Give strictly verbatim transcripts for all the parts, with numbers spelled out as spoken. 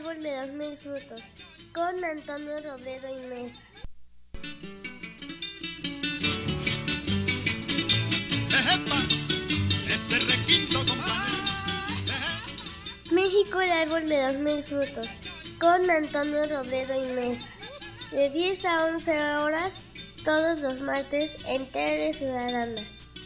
árbol de los mil frutos, con Antonio Robledo y Mesa. México, el árbol de los mil frutos, con Antonio Robledo y Mesa. De diez a once horas, todos los martes, en Tele Ciudadana.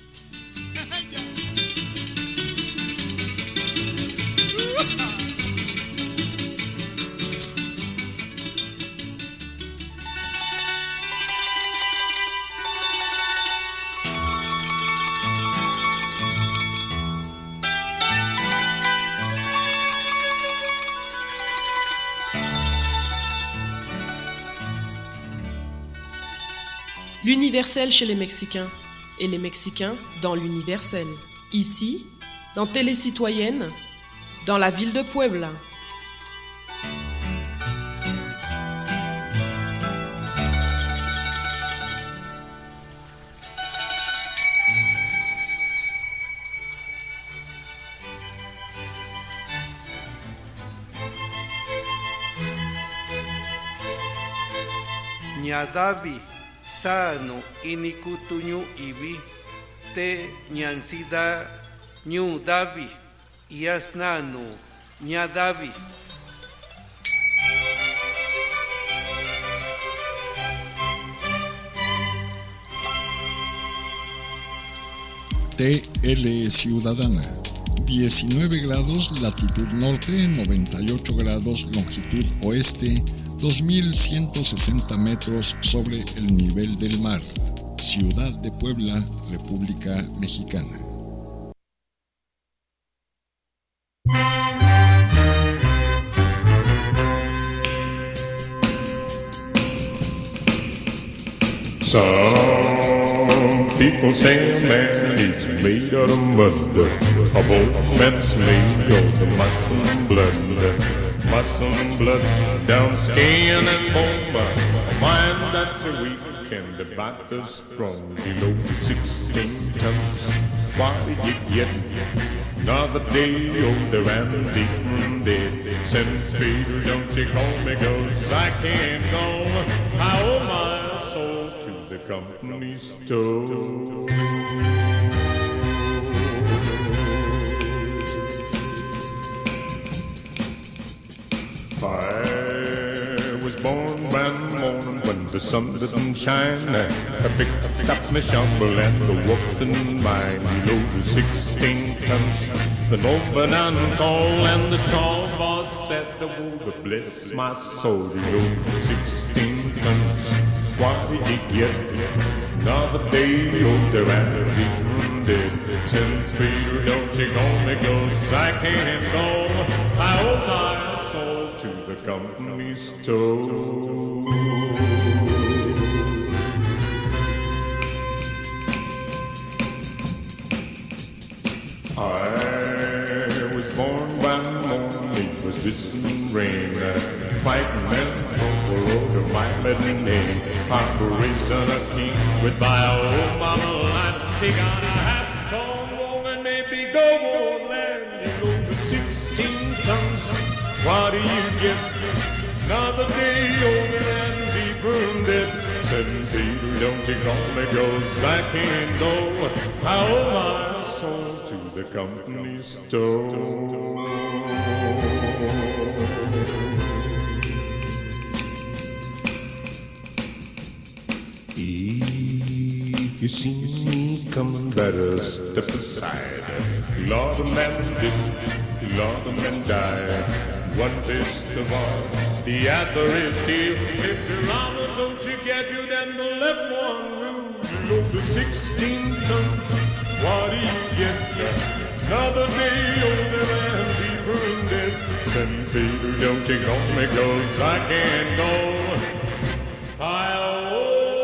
L'universel chez les Mexicains et les Mexicains dans l'universel. Ici, dans Télé Citoyenne, dans la ville de Puebla. Ñadavi sano inikutuñu ibi te ñansida ñu davi yasnanu ñadavi. T L Ciudadana, diecinueve grados latitud norte, noventa y ocho grados longitud oeste, dos mil ciento sesenta metros sobre el nivel del mar. Ciudad de Puebla, República Mexicana. Some people say a man is made out of mud. A boatman's made of the muscle and blood. Muscle and blood, down skin and bone. A mind that's a weak and the body's strong. Below sixteen tons, why did you get another day older and beaten dead? Saint Peter, don't you call me, 'cause I can't go. I owe my soul to the company store. I was born brand morning when the sun didn't shine. I picked up my shovel and walked in mine. Below the sixteen tons, the open and call, and the tall boss said, "Oh, but bless my soul." Below the sixteen tons, what did he get? Another day older and beaten dead. Saint Peter, don't you call me, 'cause I can't go. I owe my soul to the company store. I was born one morning, it was whistling rain. Fighting men over over my middle name. Operation a king, goodbye old mama line. He got a half tall woman, maybe go on land. You know the sixteen tons, what do you get? Another day older and be burned dead. Saint Peter, don't you call me, 'cause I can't go. I owe my soul to the company store. If you see me coming, better step aside. Lord, a man did, Lord, a man died. One is the one, the other is still. If the honor don't you get you, then the left one will. Below the sixteen tons, what do you get? Another day older and be burned dead. Saint Peter, don't you call me, 'cause I can't go. I owe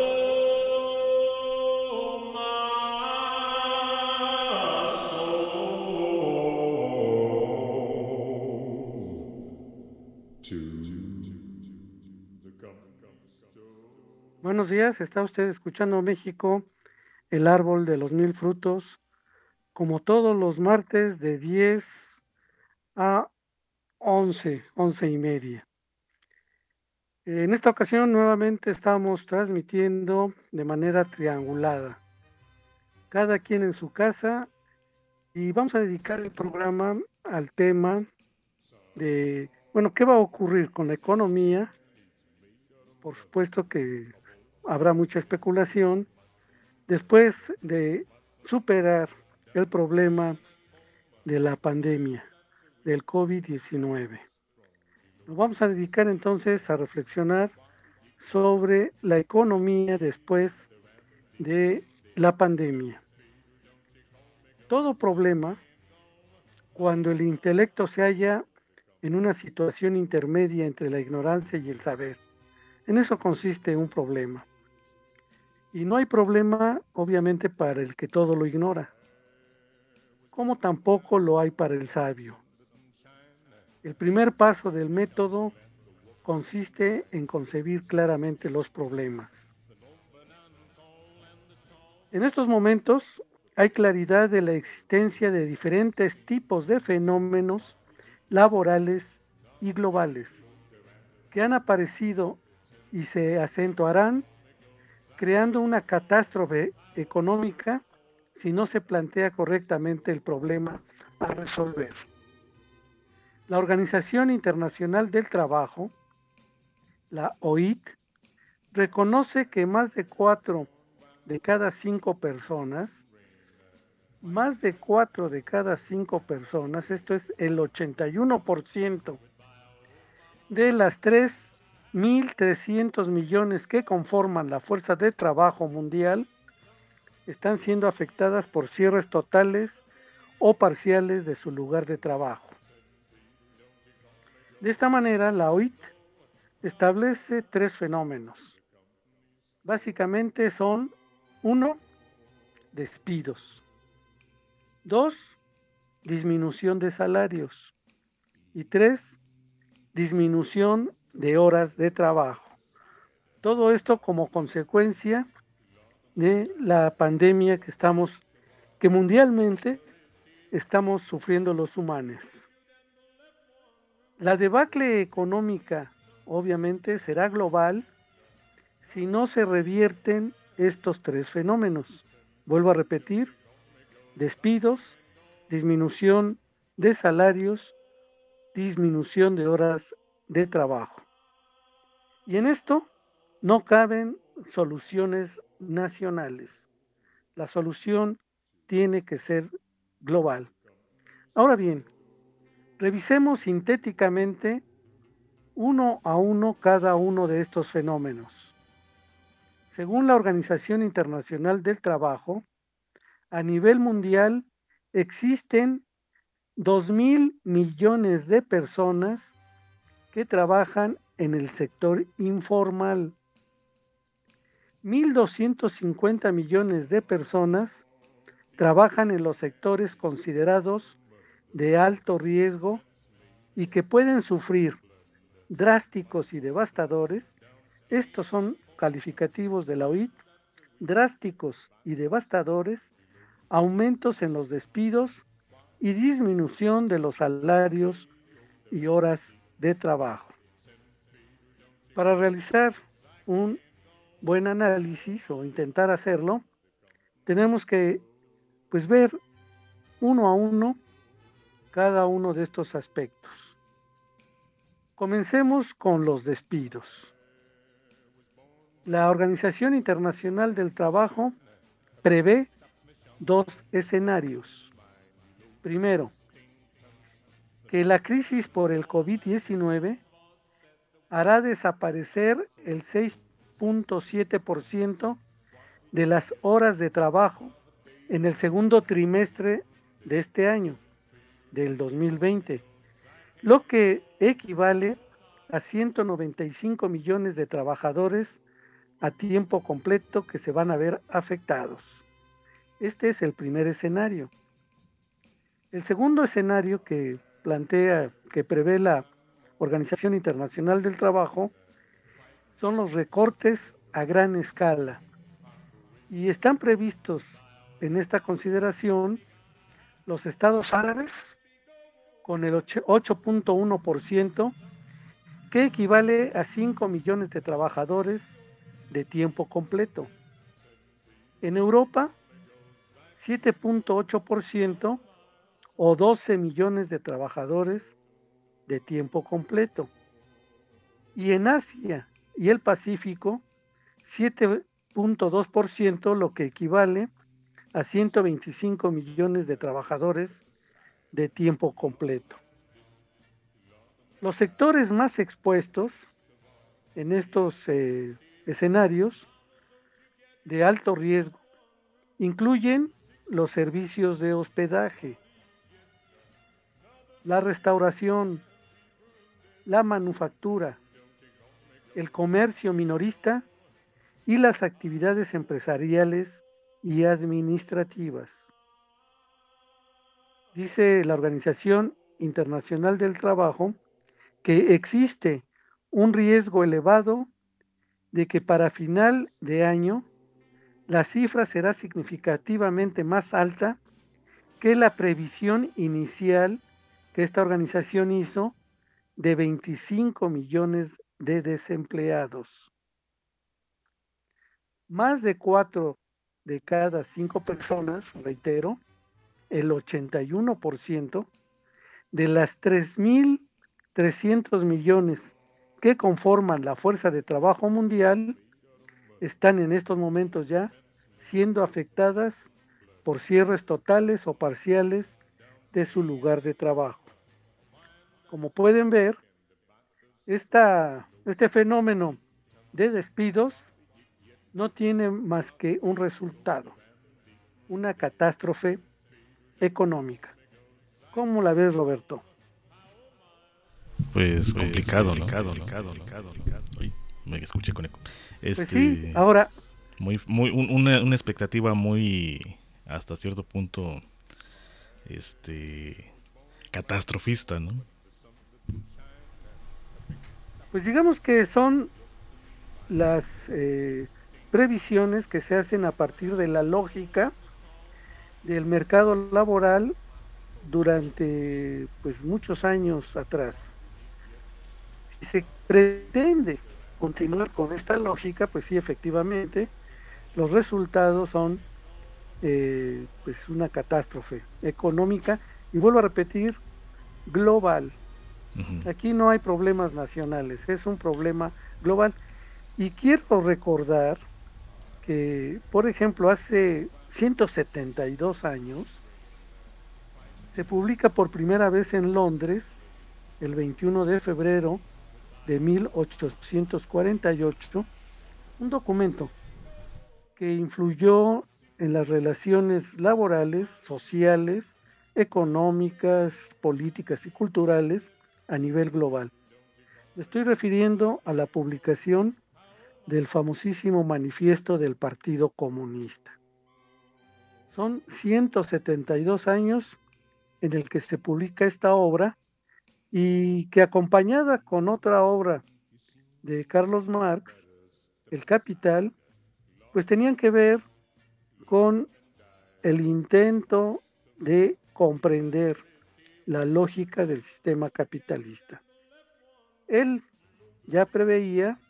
Buenos días, está usted escuchando México, el árbol de los mil frutos, como todos los martes de diez a once, once y media. En esta ocasión nuevamente estamos transmitiendo de manera triangulada, cada quien en su casa, y vamos a dedicar el programa al tema de, bueno, ¿qué va a ocurrir con la economía? Por supuesto que habrá mucha especulación después de superar el problema de la pandemia del COVID diecinueve. Nos vamos a dedicar entonces a reflexionar sobre la economía después de la pandemia. Todo problema, cuando el intelecto se halla en una situación intermedia entre la ignorancia y el saber, en eso consiste un problema. Y no hay problema, obviamente, para el que todo lo ignora, como tampoco lo hay para el sabio. El primer paso del método consiste en concebir claramente los problemas. En estos momentos hay claridad de la existencia de diferentes tipos de fenómenos laborales y globales que han aparecido y se acentuarán, creando una catástrofe económica si no se plantea correctamente el problema a resolver. La Organización Internacional del Trabajo, la O I T, reconoce que más de cuatro de cada cinco personas, más de cuatro de cada cinco personas, esto es el ochenta y uno por ciento de las tres mil trescientos millones que conforman la fuerza de trabajo mundial, están siendo afectadas por cierres totales o parciales de su lugar de trabajo. De esta manera, la O I T establece tres fenómenos. Básicamente son: uno, despidos; dos, disminución de salarios; y tres, disminución de horas de trabajo. Todo esto como consecuencia de la pandemia que estamos, que mundialmente estamos sufriendo los humanos. La debacle económica obviamente será global si no se revierten estos tres fenómenos. Vuelvo a repetir: despidos, disminución de salarios, disminución de horas de trabajo. Y en esto no caben soluciones nacionales. La solución tiene que ser global. Ahora bien, revisemos sintéticamente uno a uno cada uno de estos fenómenos. Según la Organización Internacional del Trabajo, a nivel mundial existen dos mil millones de personas que trabajan en el sector informal. mil doscientos cincuenta millones de personas trabajan en los sectores considerados de alto riesgo y que pueden sufrir drásticos y devastadores, estos son calificativos de la O I T, drásticos y devastadores, aumentos en los despidos y disminución de los salarios y horas de trabajo. Para realizar un buen análisis o intentar hacerlo, tenemos que pues ver uno a uno cada uno de estos aspectos. Comencemos con los despidos. La Organización Internacional del Trabajo prevé dos escenarios. Primero, que la crisis por el COVID diecinueve hará desaparecer el seis punto siete por ciento de las horas de trabajo en el segundo trimestre de este año, del dos mil veinte, lo que equivale a ciento noventa y cinco millones de trabajadores a tiempo completo que se van a ver afectados. Este es el primer escenario. El segundo escenario que plantea, que prevé la Organización Internacional del Trabajo, son los recortes a gran escala. Y están previstos en esta consideración los estados árabes, con el ocho punto uno por ciento, que equivale a cinco millones de trabajadores de tiempo completo. En Europa, siete punto ocho por ciento o doce millones de trabajadores de tiempo completo. Y en Asia y el Pacífico, siete punto dos por ciento, lo que equivale a ciento veinticinco millones de trabajadores de tiempo completo. Los sectores más expuestos en estos eh, escenarios de alto riesgo incluyen los servicios de hospedaje, la restauración, la manufactura, el comercio minorista y las actividades empresariales y administrativas. Dice la Organización Internacional del Trabajo que existe un riesgo elevado de que para final de año la cifra será significativamente más alta que la previsión inicial que esta organización hizo de veinticinco millones de desempleados. Más de cuatro de cada cinco personas, reitero, el ochenta y uno por ciento de las tres mil trescientos millones que conforman la fuerza de trabajo mundial están en estos momentos ya siendo afectadas por cierres totales o parciales de su lugar de trabajo. Como pueden ver, esta, este fenómeno de despidos no tiene más que un resultado, una catástrofe económica. ¿Cómo la ves, Roberto? Pues complicado, ¿no? Complicado, complicado, Uy, me escuché con eco. Este, pues sí, ahora... Muy, muy, una, una expectativa muy, hasta cierto punto, este, catastrofista, ¿no? Pues digamos que son las eh, previsiones que se hacen a partir de la lógica del mercado laboral durante pues muchos años atrás. Si se pretende continuar con esta lógica, pues sí, efectivamente, los resultados son eh, pues una catástrofe económica, y vuelvo a repetir, global. Uh-huh. Aquí no hay problemas nacionales, es un problema global. Y quiero recordar que, por ejemplo, hace ciento setenta y dos años, se publica por primera vez en Londres, el veintiuno de febrero de mil ochocientos cuarenta y ocho, un documento que influyó en las relaciones laborales, sociales, económicas, políticas y culturales a nivel global. Me estoy refiriendo a la publicación del famosísimo manifiesto del Partido Comunista. Son ciento setenta y dos años en el que se publica esta obra, y que acompañada con otra obra de Carlos Marx, El Capital, pues tenían que ver con el intento de comprender la lógica del sistema capitalista. Él ya preveía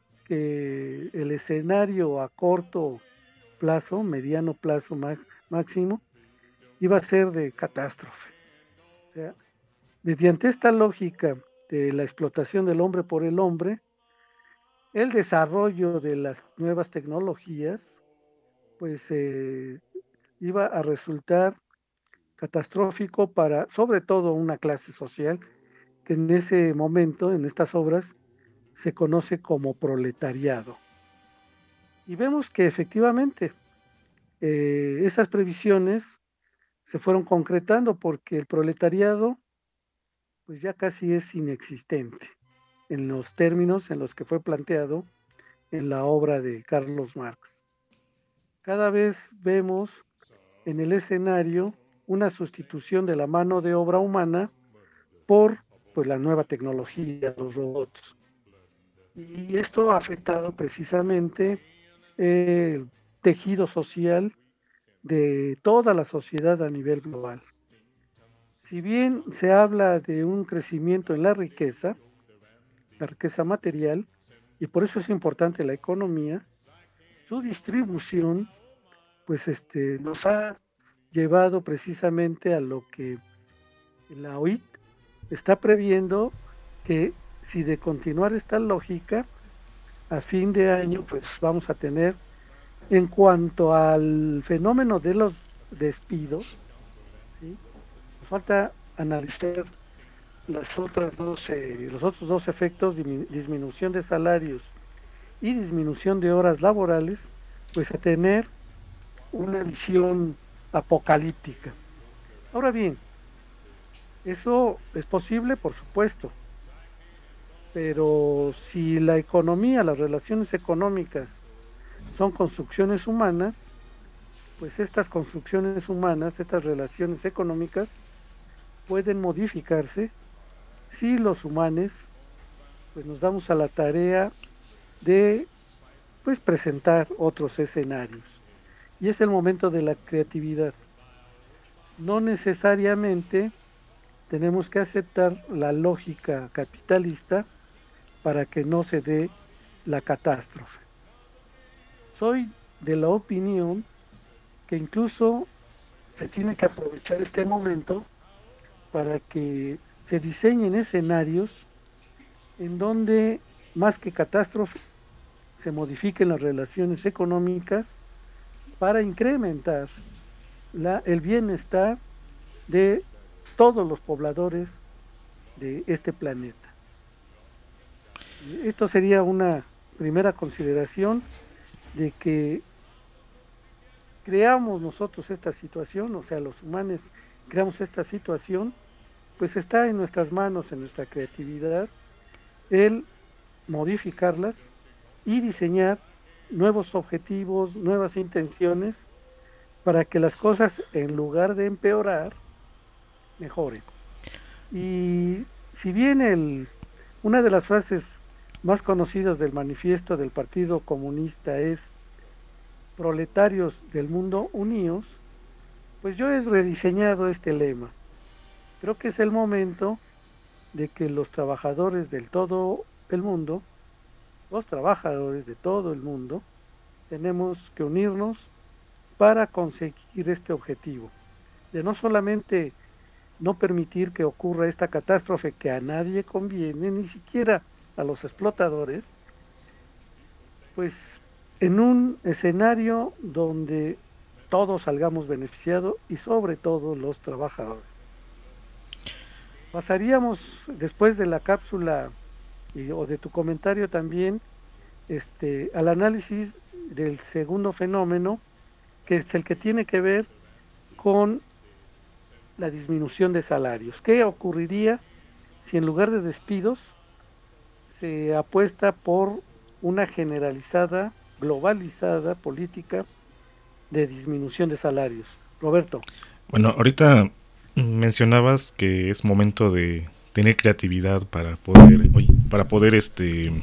que el escenario a corto plazo, mediano plazo máximo, iba a ser de catástrofe. O sea, mediante esta lógica de la explotación del hombre por el hombre, el desarrollo de las nuevas tecnologías, pues eh, iba a resultar catastrófico para, sobre todo, una clase social que en ese momento, en estas obras, se conoce como proletariado. Y vemos que efectivamente eh, esas previsiones se fueron concretando, porque el proletariado pues ya casi es inexistente en los términos en los que fue planteado en la obra de Carlos Marx. Cada vez vemos en el escenario una sustitución de la mano de obra humana por pues, la nueva tecnología, los robots. Y esto ha afectado precisamente el tejido social de toda la sociedad a nivel global. Si bien se habla de un crecimiento en la riqueza, la riqueza material, y por eso es importante la economía, su distribución, pues este, nos ha llevado precisamente a lo que la O I T está previendo, que si de continuar esta lógica, a fin de año, pues vamos a tener, en cuanto al fenómeno de los despidos, ¿sí? Falta analizar las otras dos, eh, los otros dos efectos, disminución de salarios y disminución de horas laborales, pues a tener una visión apocalíptica. Ahora bien, eso es posible, por supuesto, pero si la economía, las relaciones económicas son construcciones humanas, pues estas construcciones humanas, estas relaciones económicas pueden modificarse si los humanos pues nos damos a la tarea de pues presentar otros escenarios. Y es el momento de la creatividad. No necesariamente tenemos que aceptar la lógica capitalista para que no se dé la catástrofe. Soy de la opinión que incluso se tiene que aprovechar este momento para que se diseñen escenarios en donde, más que catástrofe, se modifiquen las relaciones económicas para incrementar la, el bienestar de todos los pobladores de este planeta. Esto sería una primera consideración de que creamos nosotros esta situación, o sea, los humanos creamos esta situación, pues está en nuestras manos, en nuestra creatividad, el modificarlas y diseñar nuevos objetivos, nuevas intenciones, para que las cosas, en lugar de empeorar, mejoren. Y si bien el, una de las frases más conocidas del manifiesto del Partido Comunista es proletarios del mundo unidos, pues yo he rediseñado este lema. Creo que es el momento de que los trabajadores del todo el mundo, los trabajadores de todo el mundo, tenemos que unirnos para conseguir este objetivo, de no solamente no permitir que ocurra esta catástrofe que a nadie conviene, ni siquiera a los explotadores, pues en un escenario donde todos salgamos beneficiados y sobre todo los trabajadores. Pasaríamos después de la cápsula y, o de tu comentario también este, al análisis del segundo fenómeno, que es el que tiene que ver con la disminución de salarios. ¿Qué ocurriría si en lugar de despidos se apuesta por una generalizada, globalizada política de disminución de salarios? Roberto. Bueno, ahorita mencionabas que es momento de tener creatividad para poder, oye, para poder este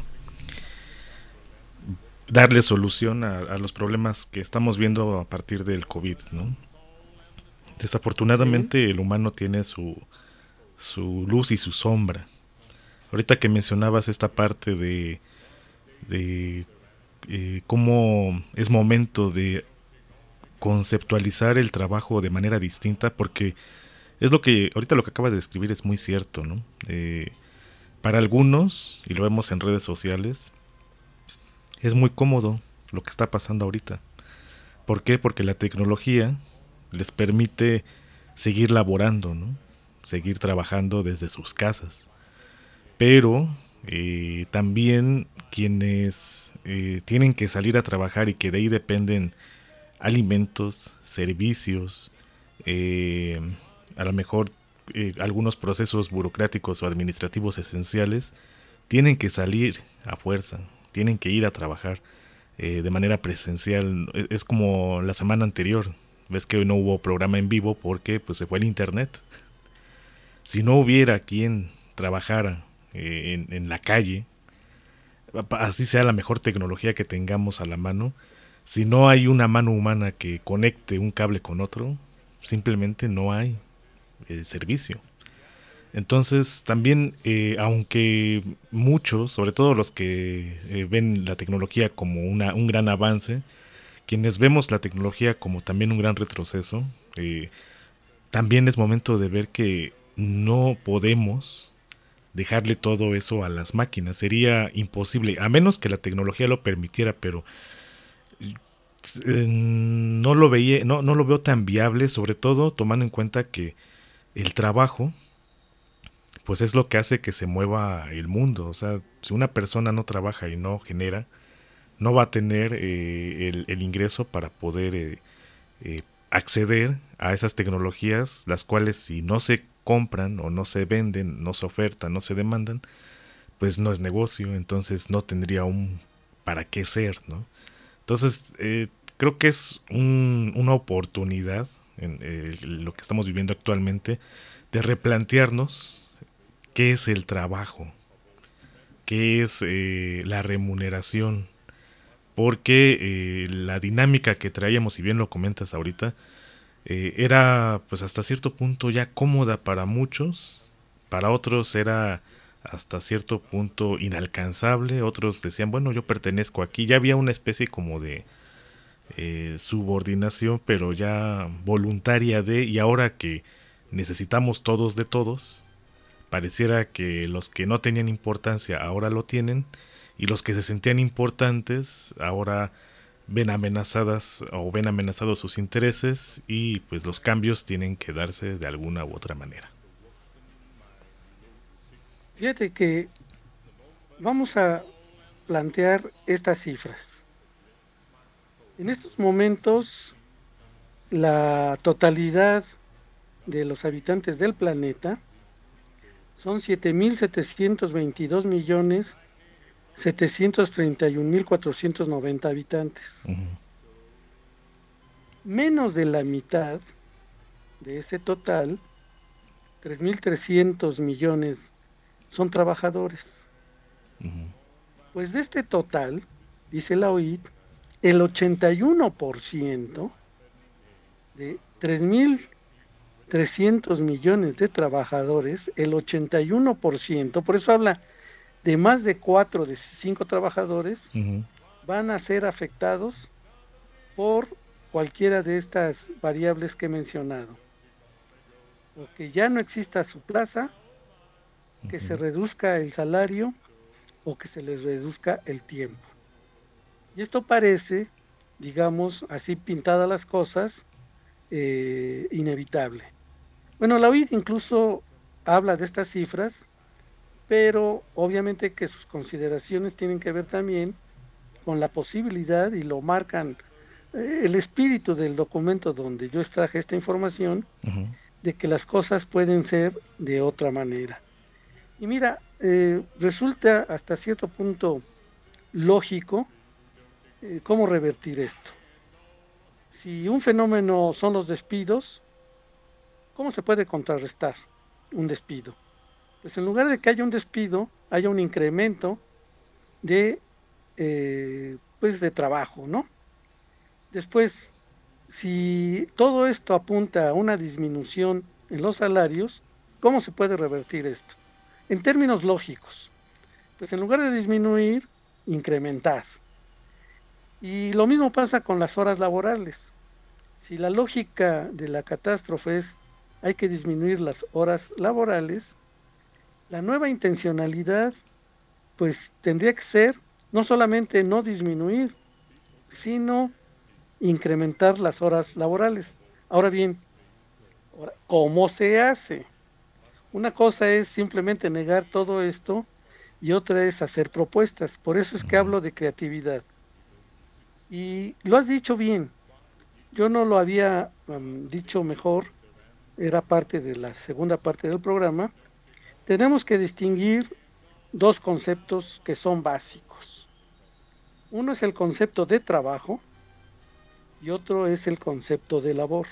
darle solución a, a los problemas que estamos viendo a partir del COVID, ¿no? Desafortunadamente sí. El humano tiene su, su luz y su sombra. Ahorita que mencionabas esta parte de, de eh, cómo es momento de conceptualizar el trabajo de manera distinta, porque es lo que, ahorita lo que acabas de describir es muy cierto, ¿no? Eh, para algunos, y lo vemos en redes sociales, es muy cómodo lo que está pasando ahorita. ¿Por qué? Porque la tecnología les permite seguir laborando, ¿no? Seguir trabajando desde sus casas. Pero eh, también quienes eh, tienen que salir a trabajar y que de ahí dependen alimentos, servicios, eh, a lo mejor eh, algunos procesos burocráticos o administrativos esenciales, tienen que salir a fuerza, tienen que ir a trabajar eh, de manera presencial. Es, es como la semana anterior, ves que no hubo programa en vivo porque pues se fue el internet. Si no hubiera quien trabajara eh, en, en la calle, así sea la mejor tecnología que tengamos a la mano, si no hay una mano humana que conecte un cable con otro, simplemente no hay. eh, servicio. Entonces también, eh, aunque muchos, sobre todo los que eh, ven la tecnología como una, un gran avance, quienes vemos la tecnología como también un gran retroceso, eh, también es momento de ver que no podemos dejarle todo eso a las máquinas. Sería imposible, a menos que la tecnología lo permitiera, pero eh, no lo veía, no, no lo veo tan viable, sobre todo tomando en cuenta que el trabajo pues es lo que hace que se mueva el mundo. O sea, si una persona no trabaja y no genera, no va a tener eh, el, el ingreso para poder eh, eh, acceder a esas tecnologías, las cuales si no se compran o no se venden, no se ofertan, no se demandan, pues no es negocio, entonces no tendría un para qué ser, ¿no? Entonces eh, creo que es un, una oportunidad en eh, lo que estamos viviendo actualmente de replantearnos qué es el trabajo, qué es eh, la remuneración, porque eh, la dinámica que traíamos, si bien lo comentas ahorita, eh, era pues hasta cierto punto ya cómoda para muchos, para otros era hasta cierto punto inalcanzable, otros decían, bueno, yo pertenezco aquí, ya había una especie como de eh, subordinación, pero ya voluntaria de, y ahora que necesitamos todos de todos, pareciera que los que no tenían importancia ahora lo tienen, y los que se sentían importantes ahora ven amenazadas o ven amenazados sus intereses, y pues los cambios tienen que darse de alguna u otra manera. Fíjate que vamos a plantear estas cifras. En estos momentos, la totalidad de los habitantes del planeta son siete mil setecientos veintidós millones setecientos treinta y un mil cuatrocientos noventa habitantes. Uh-huh. Menos de la mitad de ese total, tres mil trescientos millones, son trabajadores. Uh-huh. Pues de este total, dice la O I T, el ochenta y uno por ciento de tres mil trescientos millones de trabajadores, el ochenta y uno por ciento, por eso habla de más de cuatro de cinco trabajadores, uh-huh, van a ser afectados por cualquiera de estas variables que he mencionado. O que ya no exista su plaza, uh-huh, que se reduzca el salario o que se les reduzca el tiempo. Y esto parece, digamos, así pintadas las cosas, eh, inevitable. Bueno, la O I D incluso habla de estas cifras, pero obviamente que sus consideraciones tienen que ver también con la posibilidad, y lo marcan eh, el espíritu del documento donde yo extraje esta información, uh-huh, de que las cosas pueden ser de otra manera. Y mira, eh, resulta hasta cierto punto lógico eh, cómo revertir esto. Si un fenómeno son los despidos, ¿cómo se puede contrarrestar un despido? Pues en lugar de que haya un despido, haya un incremento de, eh, pues de trabajo, ¿no? Después, si todo esto apunta a una disminución en los salarios, ¿cómo se puede revertir esto? En términos lógicos, pues en lugar de disminuir, incrementar. Y lo mismo pasa con las horas laborales. Si la lógica de la catástrofe es hay que disminuir las horas laborales, la nueva intencionalidad pues tendría que ser no solamente no disminuir, sino incrementar las horas laborales. Ahora bien, ¿cómo se hace? Una cosa es simplemente negar todo esto y otra es hacer propuestas. Por eso es que hablo de creatividad. Y lo has dicho bien. Yo no lo había um, dicho mejor. Era parte de la segunda parte del programa. Tenemos que distinguir dos conceptos que son básicos. Uno es el concepto de trabajo y otro es el concepto de labor.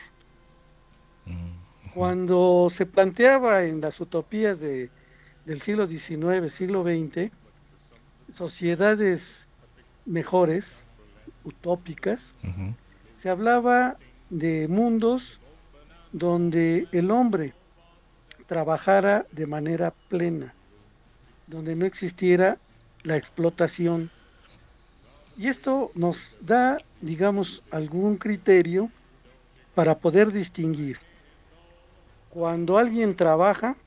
Cuando se planteaba en las utopías de, del siglo diecinueve, siglo veinte, sociedades mejores, utópicas, uh-huh, se hablaba de mundos donde el hombre trabajara de manera plena, donde no existiera la explotación. Y esto nos da, digamos, algún criterio para poder distinguir cuando alguien trabaja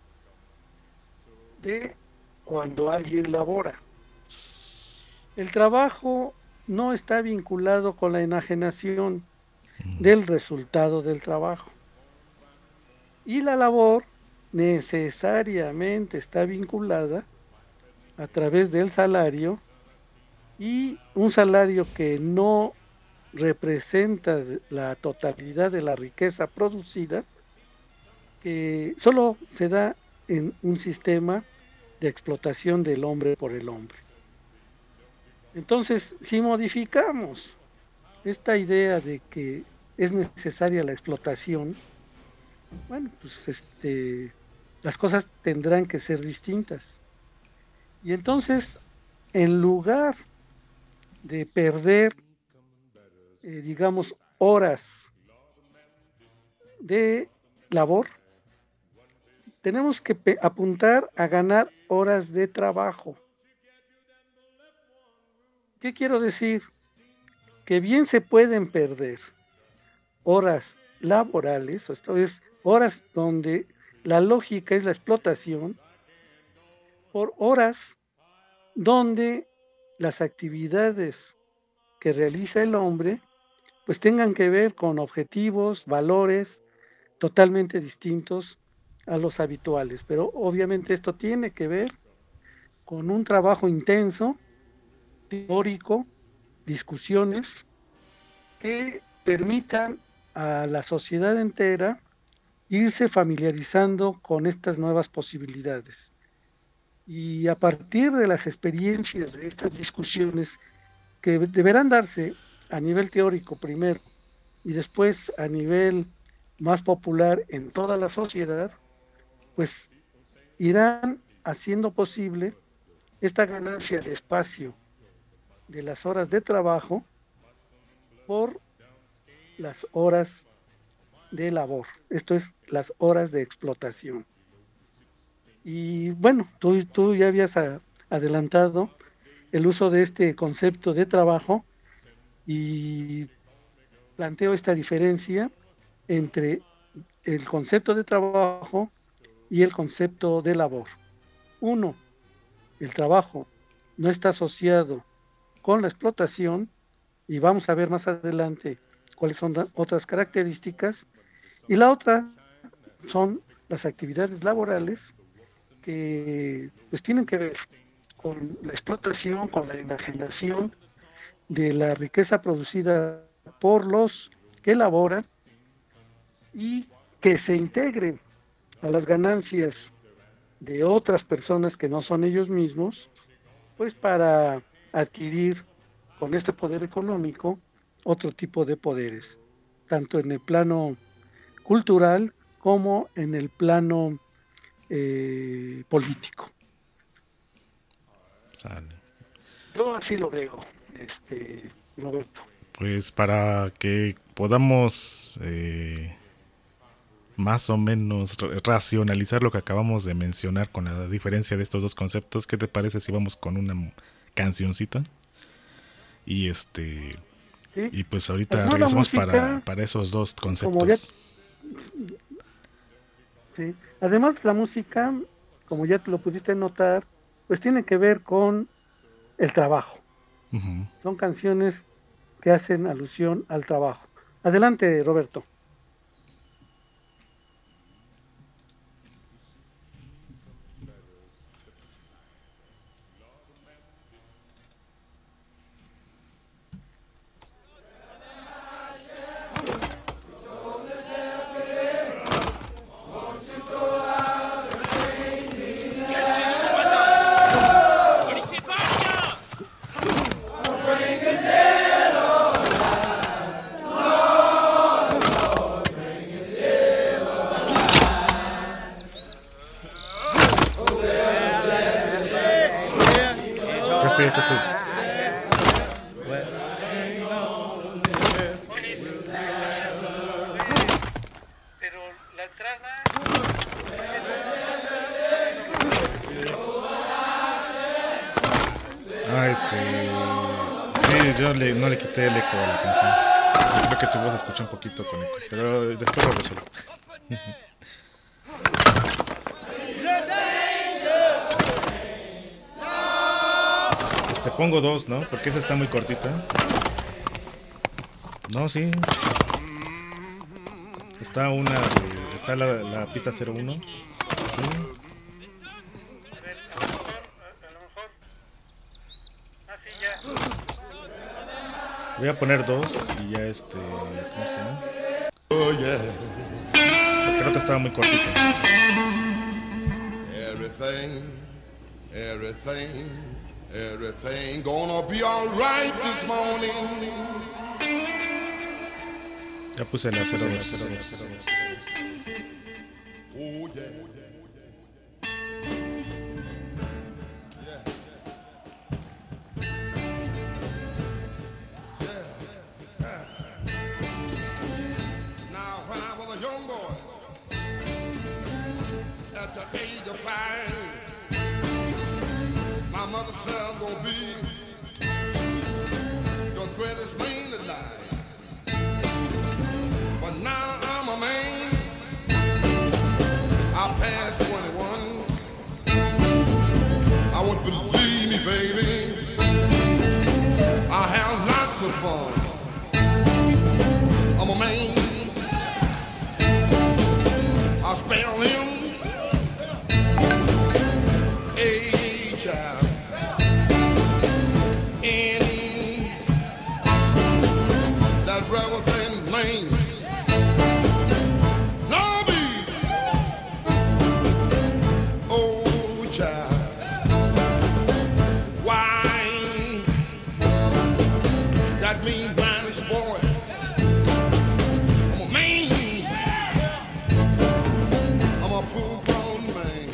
de cuando alguien labora. El trabajo no está vinculado con la enajenación del resultado del trabajo. Y la labor necesariamente está vinculada a través del salario, y un salario que no representa la totalidad de la riqueza producida, que solo se da en un sistema de explotación del hombre por el hombre. Entonces, si modificamos esta idea de que es necesaria la explotación, bueno, pues este, las cosas tendrán que ser distintas. Y entonces, en lugar de perder, eh, digamos, horas de labor, tenemos que pe- apuntar a ganar horas de trabajo. ¿Qué quiero decir? Que bien se pueden perder horas laborales, esto es, horas donde la lógica es la explotación, por horas donde las actividades que realiza el hombre pues tengan que ver con objetivos, valores totalmente distintos a los habituales. Pero obviamente esto tiene que ver con un trabajo intenso, teórico, discusiones que permitan a la sociedad entera irse familiarizando con estas nuevas posibilidades. Y a partir de las experiencias de estas discusiones, que deberán darse a nivel teórico primero y después a nivel más popular en toda la sociedad, pues irán haciendo posible esta ganancia de espacio de las horas de trabajo por las horas de labor, esto es, las horas de explotación. Y bueno, tú, tú ya habías a, adelantado el uso de este concepto de trabajo y planteo esta diferencia entre el concepto de trabajo y el concepto de labor. Uno, el trabajo no está asociado con la explotación, y vamos a ver más adelante cuáles son la, otras características, y la otra son las actividades laborales que pues tienen que ver con la explotación, con la enajenación de la riqueza producida por los que laboran y que se integren a las ganancias de otras personas que no son ellos mismos, pues para adquirir con este poder económico otro tipo de poderes, tanto en el plano cultural como en el plano eh, político. Sale. Yo así lo veo, este, Roberto. Pues para que podamos eh, más o menos racionalizar lo que acabamos de mencionar con la diferencia de estos dos conceptos, ¿qué te parece si vamos con una cancioncita? Y este ¿sí? Y pues ahorita Además, regresamos música, para, para esos dos conceptos. Ya, sí. Además la música, como ya te lo pudiste notar, pues tiene que ver con el trabajo. Uh-huh. Son canciones que hacen alusión al trabajo. Adelante, Roberto. este. Sí, yo le, no le quité el eco a la canción. Yo creo que tu voz se escucha un poquito con eco, pero después lo resuelvo. Pues te pongo dos, ¿no? Porque esa está muy cortita. No, sí. Está una. De, está la, la pista cero uno. Sí. Voy a poner dos y ya este. ¿Cómo se llama? Oh, yeah. Porque el otro estaba muy cortito. Everything, everything, everything gonna be alright this morning. Ya puse la cero dos. Oh, yeah. At the age of five, my mother said I'm gonna be the greatest man alive. But now I'm a man, I passed twenty-one. I won't believe me, baby, I have lots of fun. I'm a man, I spell him child in that relevant name. No be oh child. Why that mean man's boy? I'm a man. I'm a full grown man.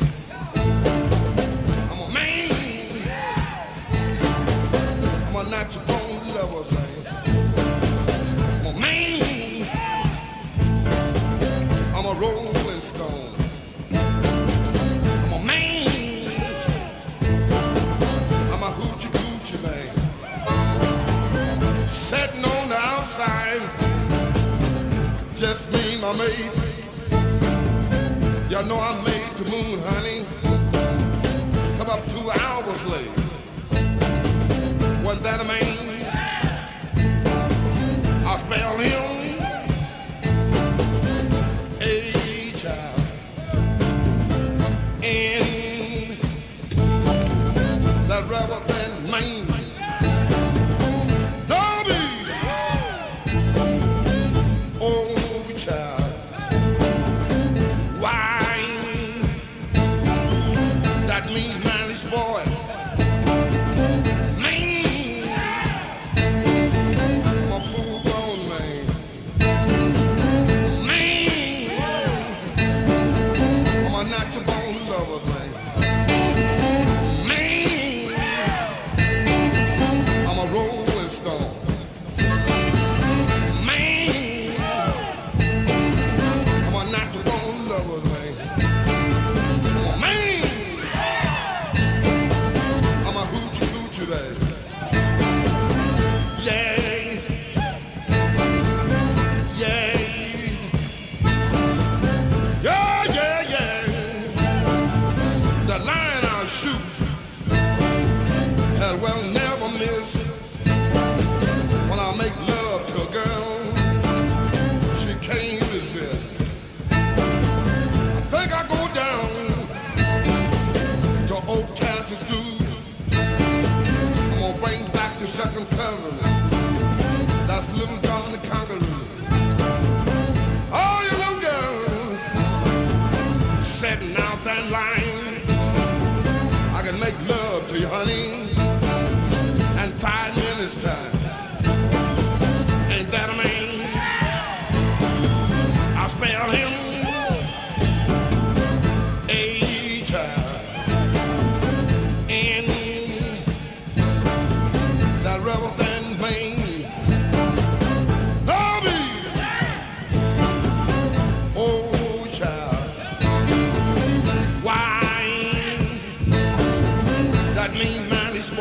I'm a natural born lover, man. I'm a man. I'm a rolling stone. I'm a man. I'm a hoochie coochie man. Sitting on the outside, just me and my mate. Y'all know I'm made to moon, honey. Come up two hours late. Wasn't that a man? I spell him a child in that rubber band man. No be oh child. Why that mean mannish boy? I'm gonna bring back the second family. That's little John the Conqueror. Oh, you little girl, setting out that line. I can make love to you, honey, in five minutes time. Ain't that a man? I spell him a child. Rubber band man, Bobby, oh child, why that mean man is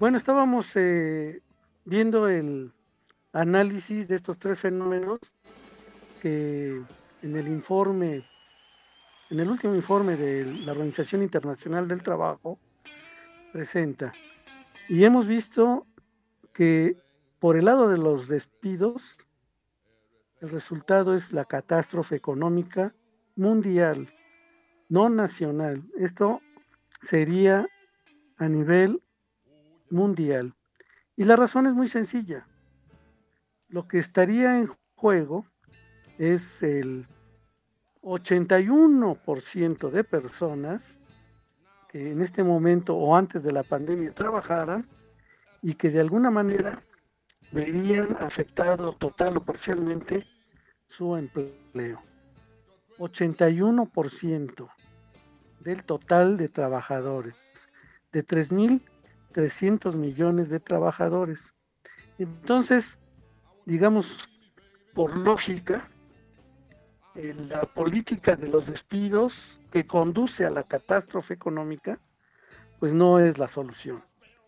Bueno, estábamos eh, viendo el análisis de estos tres fenómenos que en el informe, en el último informe de la Organización Internacional del Trabajo presenta. Y hemos visto que por el lado de los despidos, el resultado es la catástrofe económica mundial, no nacional. Esto sería a nivel mundial. Y la razón es muy sencilla. Lo que estaría en juego es el ochenta y uno por ciento de personas que en este momento o antes de la pandemia trabajaran y que de alguna manera verían afectado total o parcialmente su empleo. ochenta y uno por ciento del total de trabajadores, de tres mil trescientos millones de trabajadores. Entonces, digamos, por lógica, la política de los despidos que conduce a la catástrofe económica, pues no es la solución.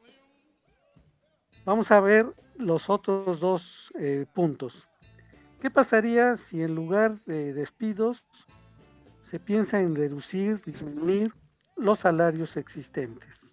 Vamos a ver los otros dos eh, puntos. ¿Qué pasaría si en lugar de despidos se piensa en reducir, disminuir los salarios existentes?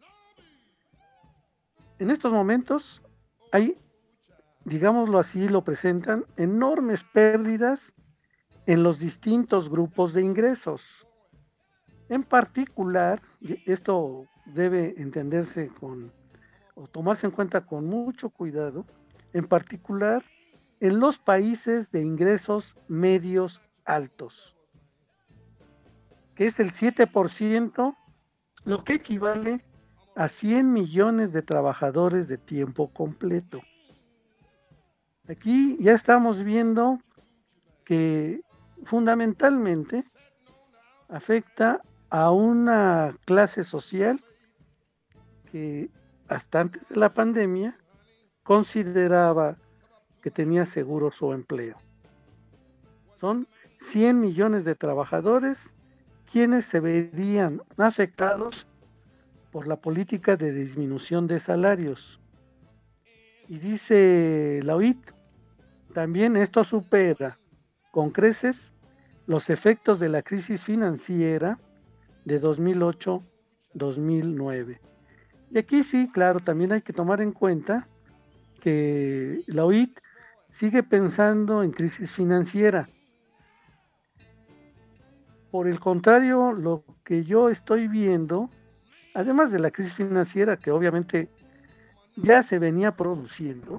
En estos momentos hay, digámoslo así, lo presentan, enormes pérdidas en los distintos grupos de ingresos. En particular, esto debe entenderse con, o tomarse en cuenta con mucho cuidado, en particular en los países de ingresos medios altos, que es el siete por ciento, lo que equivale a cien millones de trabajadores de tiempo completo. Aquí ya estamos viendo que fundamentalmente afecta a una clase social que hasta antes de la pandemia consideraba que tenía seguro su empleo. Son cien millones de trabajadores quienes se verían afectados por la política de disminución de salarios. Y dice la O I T, también esto supera con creces los efectos de la crisis financiera de dos mil ocho a dos mil nueve. Y aquí sí, claro, también hay que tomar en cuenta que la O I T sigue pensando en crisis financiera. Por el contrario, lo que yo estoy viendo, además de la crisis financiera que obviamente ya se venía produciendo,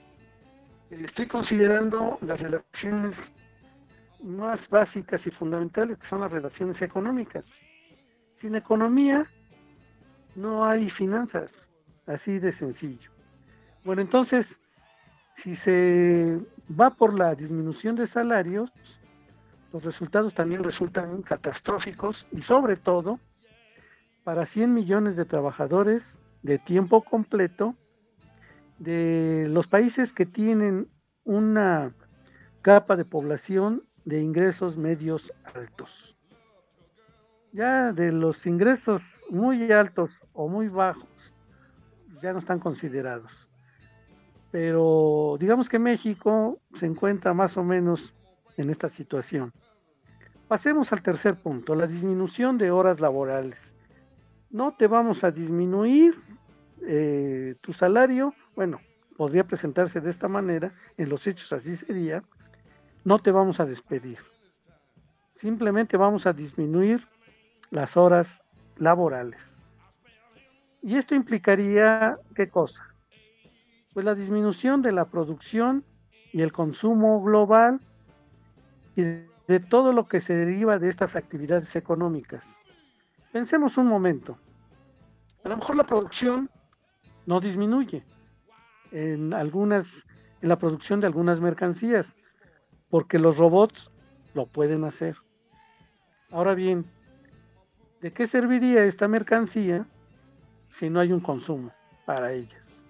estoy considerando las relaciones más básicas y fundamentales, que son las relaciones económicas. Sin economía no hay finanzas, así de sencillo. Bueno, entonces, si se va por la disminución de salarios, los resultados también resultan catastróficos y sobre todo para cien millones de trabajadores de tiempo completo de los países que tienen una capa de población de ingresos medios altos. Ya de los ingresos muy altos o muy bajos ya no están considerados. Pero digamos que México se encuentra más o menos en esta situación. Pasemos al tercer punto, la disminución de horas laborales. No te vamos a disminuir eh, tu salario, bueno, podría presentarse de esta manera, en los hechos así sería, no te vamos a despedir. Simplemente vamos a disminuir las horas laborales. Y esto implicaría, ¿qué cosa? Pues la disminución de la producción y el consumo global y de todo lo que se deriva de estas actividades económicas. Pensemos un momento. A lo mejor la producción no disminuye en algunas, en la producción de algunas mercancías, porque los robots lo pueden hacer. Ahora bien, ¿de qué serviría esta mercancía si no hay un consumo para ellas?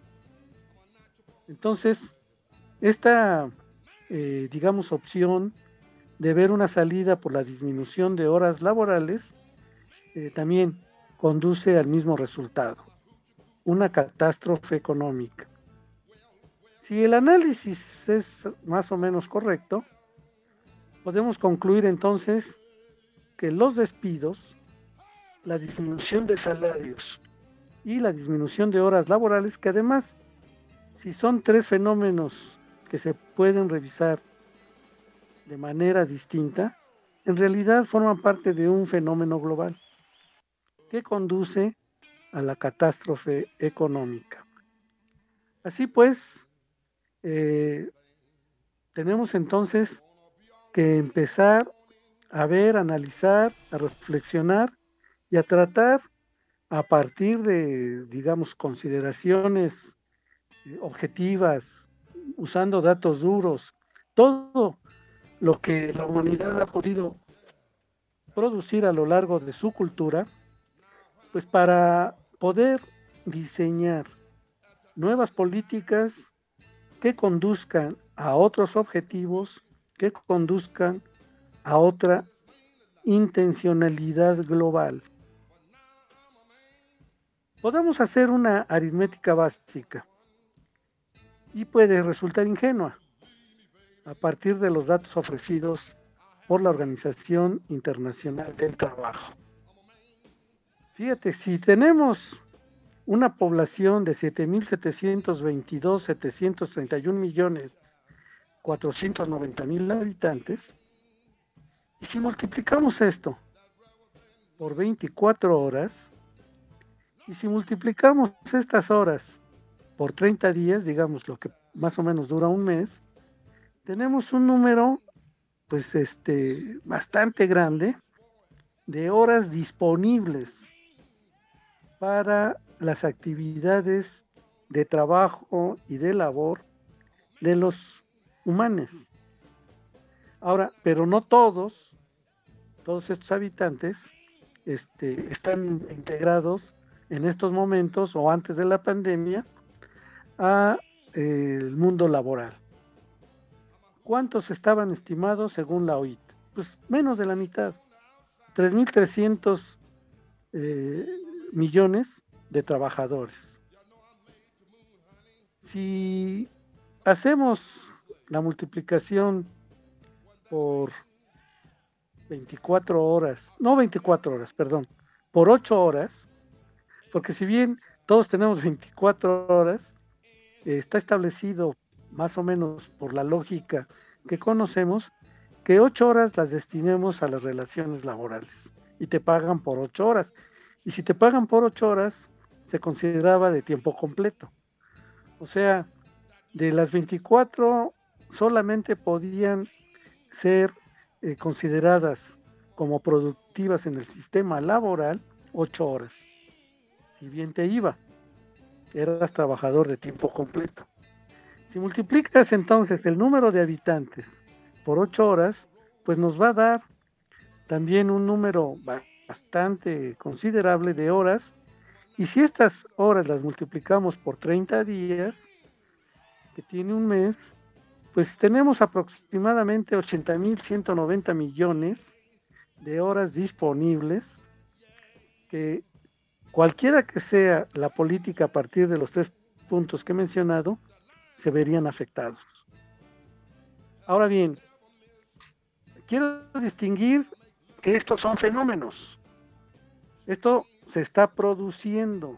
Entonces, esta, eh, digamos, opción de ver una salida por la disminución de horas laborales eh, también conduce al mismo resultado. una catástrofe económica. Si el análisis es más o menos correcto, podemos concluir entonces que los despidos, la disminución de salarios y la disminución de horas laborales, que además, si son tres fenómenos que se pueden revisar de manera distinta, en realidad forman parte de un fenómeno global que conduce a la catástrofe económica. Así pues, eh, tenemos entonces que empezar a ver, a analizar, a reflexionar y a tratar a partir de, digamos, consideraciones objetivas, usando datos duros, todo lo que la humanidad ha podido producir a lo largo de su cultura, pues para poder diseñar nuevas políticas que conduzcan a otros objetivos, que conduzcan a otra intencionalidad global. Podemos hacer una aritmética básica y puede resultar ingenua a partir de los datos ofrecidos por la Organización Internacional del Trabajo. Fíjate, si tenemos una población de siete mil setecientos veintidós millones setecientos treinta y un millones cuatrocientos noventa mil habitantes, y si multiplicamos esto por veinticuatro horas, y si multiplicamos estas horas por treinta días, digamos lo que más o menos dura un mes, tenemos un número pues este bastante grande de horas disponibles para las actividades de trabajo y de labor de los humanos. Ahora, pero no todos, todos estos habitantes este, están integrados en estos momentos o antes de la pandemia a eh, el mundo laboral. ¿Cuántos estaban estimados según la O I T? Pues menos de la mitad, tres mil trescientos eh, millones de trabajadores. Si hacemos la multiplicación por veinticuatro horas, no veinticuatro horas, perdón, por ocho horas, porque si bien todos tenemos veinticuatro horas, eh, está establecido más o menos por la lógica que conocemos, que ocho horas las destinemos a las relaciones laborales y te pagan por ocho horas. Y si te pagan por ocho horas, se consideraba de tiempo completo. O sea, de las veinticuatro solamente podían ser eh, consideradas como productivas en el sistema laboral ocho horas. Si bien te iba, eras trabajador de tiempo completo. Si multiplicas entonces el número de habitantes por ocho horas, pues nos va a dar también un número bastante considerable de horas. Y si estas horas las multiplicamos por treinta días, que tiene un mes, pues tenemos aproximadamente ochenta mil ciento noventa millones de horas disponibles, que cualquiera que sea la política a partir de los tres puntos que he mencionado, se verían afectados. Ahora bien, quiero distinguir que estos son fenómenos. Esto se está produciendo.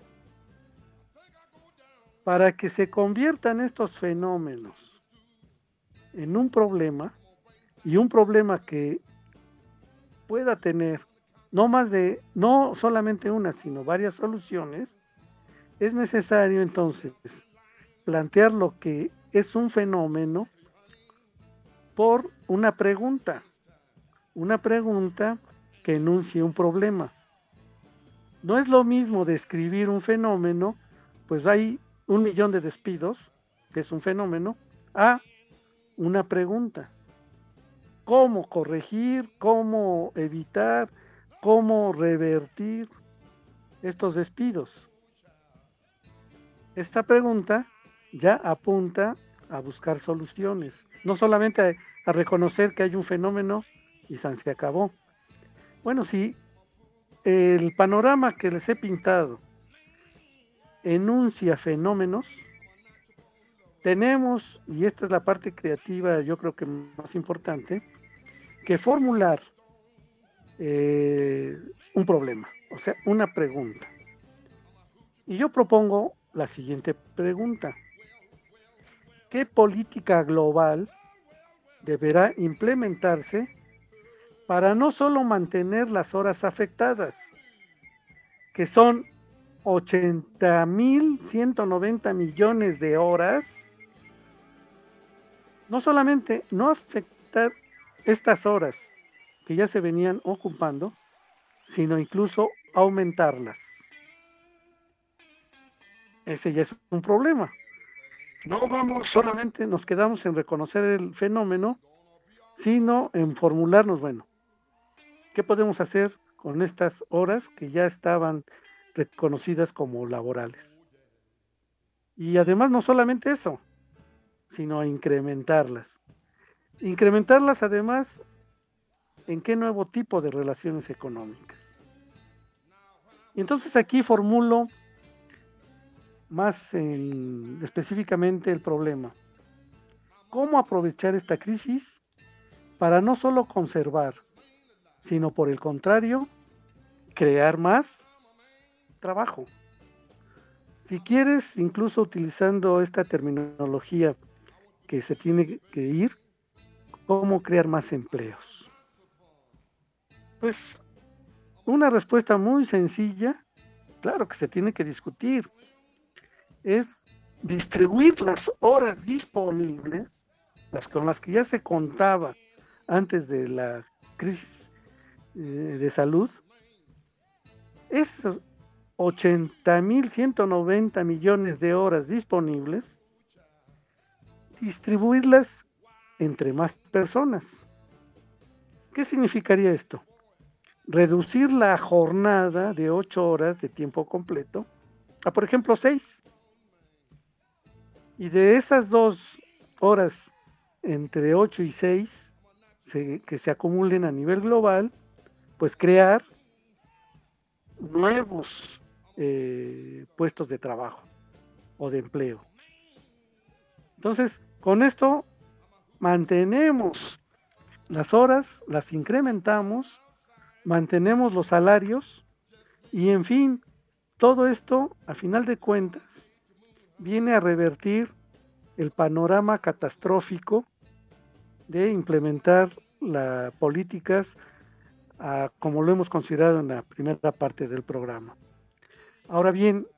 Para que se conviertan estos fenómenos en un problema, y un problema que pueda tener no más de, no solamente una, sino varias soluciones, es necesario entonces plantear lo que es un fenómeno por una pregunta, una pregunta que enuncie un problema. No es lo mismo describir un fenómeno, pues hay un millón de despidos, que es un fenómeno, a una pregunta. ¿Cómo corregir? ¿Cómo evitar? ¿Cómo revertir estos despidos? Esta pregunta ya apunta a buscar soluciones, no solamente a, a reconocer que hay un fenómeno y se acabó. Bueno, si el panorama que les he pintado enuncia fenómenos, tenemos, y esta es la parte creativa, yo creo que más importante, que formular eh, un problema, o sea, una pregunta. Y yo propongo la siguiente pregunta. ¿Qué política global deberá implementarse para no solo mantener las horas afectadas, que son ochenta mil ciento noventa millones de horas, no solamente no afectar estas horas que ya se venían ocupando, sino incluso aumentarlas? Ese ya es un problema. No vamos solamente, nos quedamos en reconocer el fenómeno, sino en formularnos, bueno, ¿qué podemos hacer con estas horas que ya estaban reconocidas como laborales? Y además no solamente eso, sino incrementarlas. Incrementarlas además, ¿en qué nuevo tipo de relaciones económicas? Y entonces aquí formulo más en, específicamente el problema. ¿Cómo aprovechar esta crisis para no solo conservar, sino por el contrario, crear más trabajo? Si quieres, incluso utilizando esta terminología que se tiene que ir, ¿cómo crear más empleos? Pues una respuesta muy sencilla, claro que se tiene que discutir, es distribuir las horas disponibles, las con las que ya se contaba antes de la crisis eh, de salud, esos ochenta mil ciento noventa millones de horas disponibles, distribuirlas entre más personas. ¿Qué significaría esto? Reducir la jornada de ocho horas de tiempo completo a, por ejemplo, seis. Y de esas dos horas entre ocho y seis se, que se acumulen a nivel global, pues crear nuevos eh, puestos de trabajo o de empleo. Entonces, con esto mantenemos las horas, las incrementamos, mantenemos los salarios y, en fin, todo esto, a final de cuentas, viene a revertir el panorama catastrófico de implementar las políticas a, como lo hemos considerado en la primera parte del programa. Ahora bien,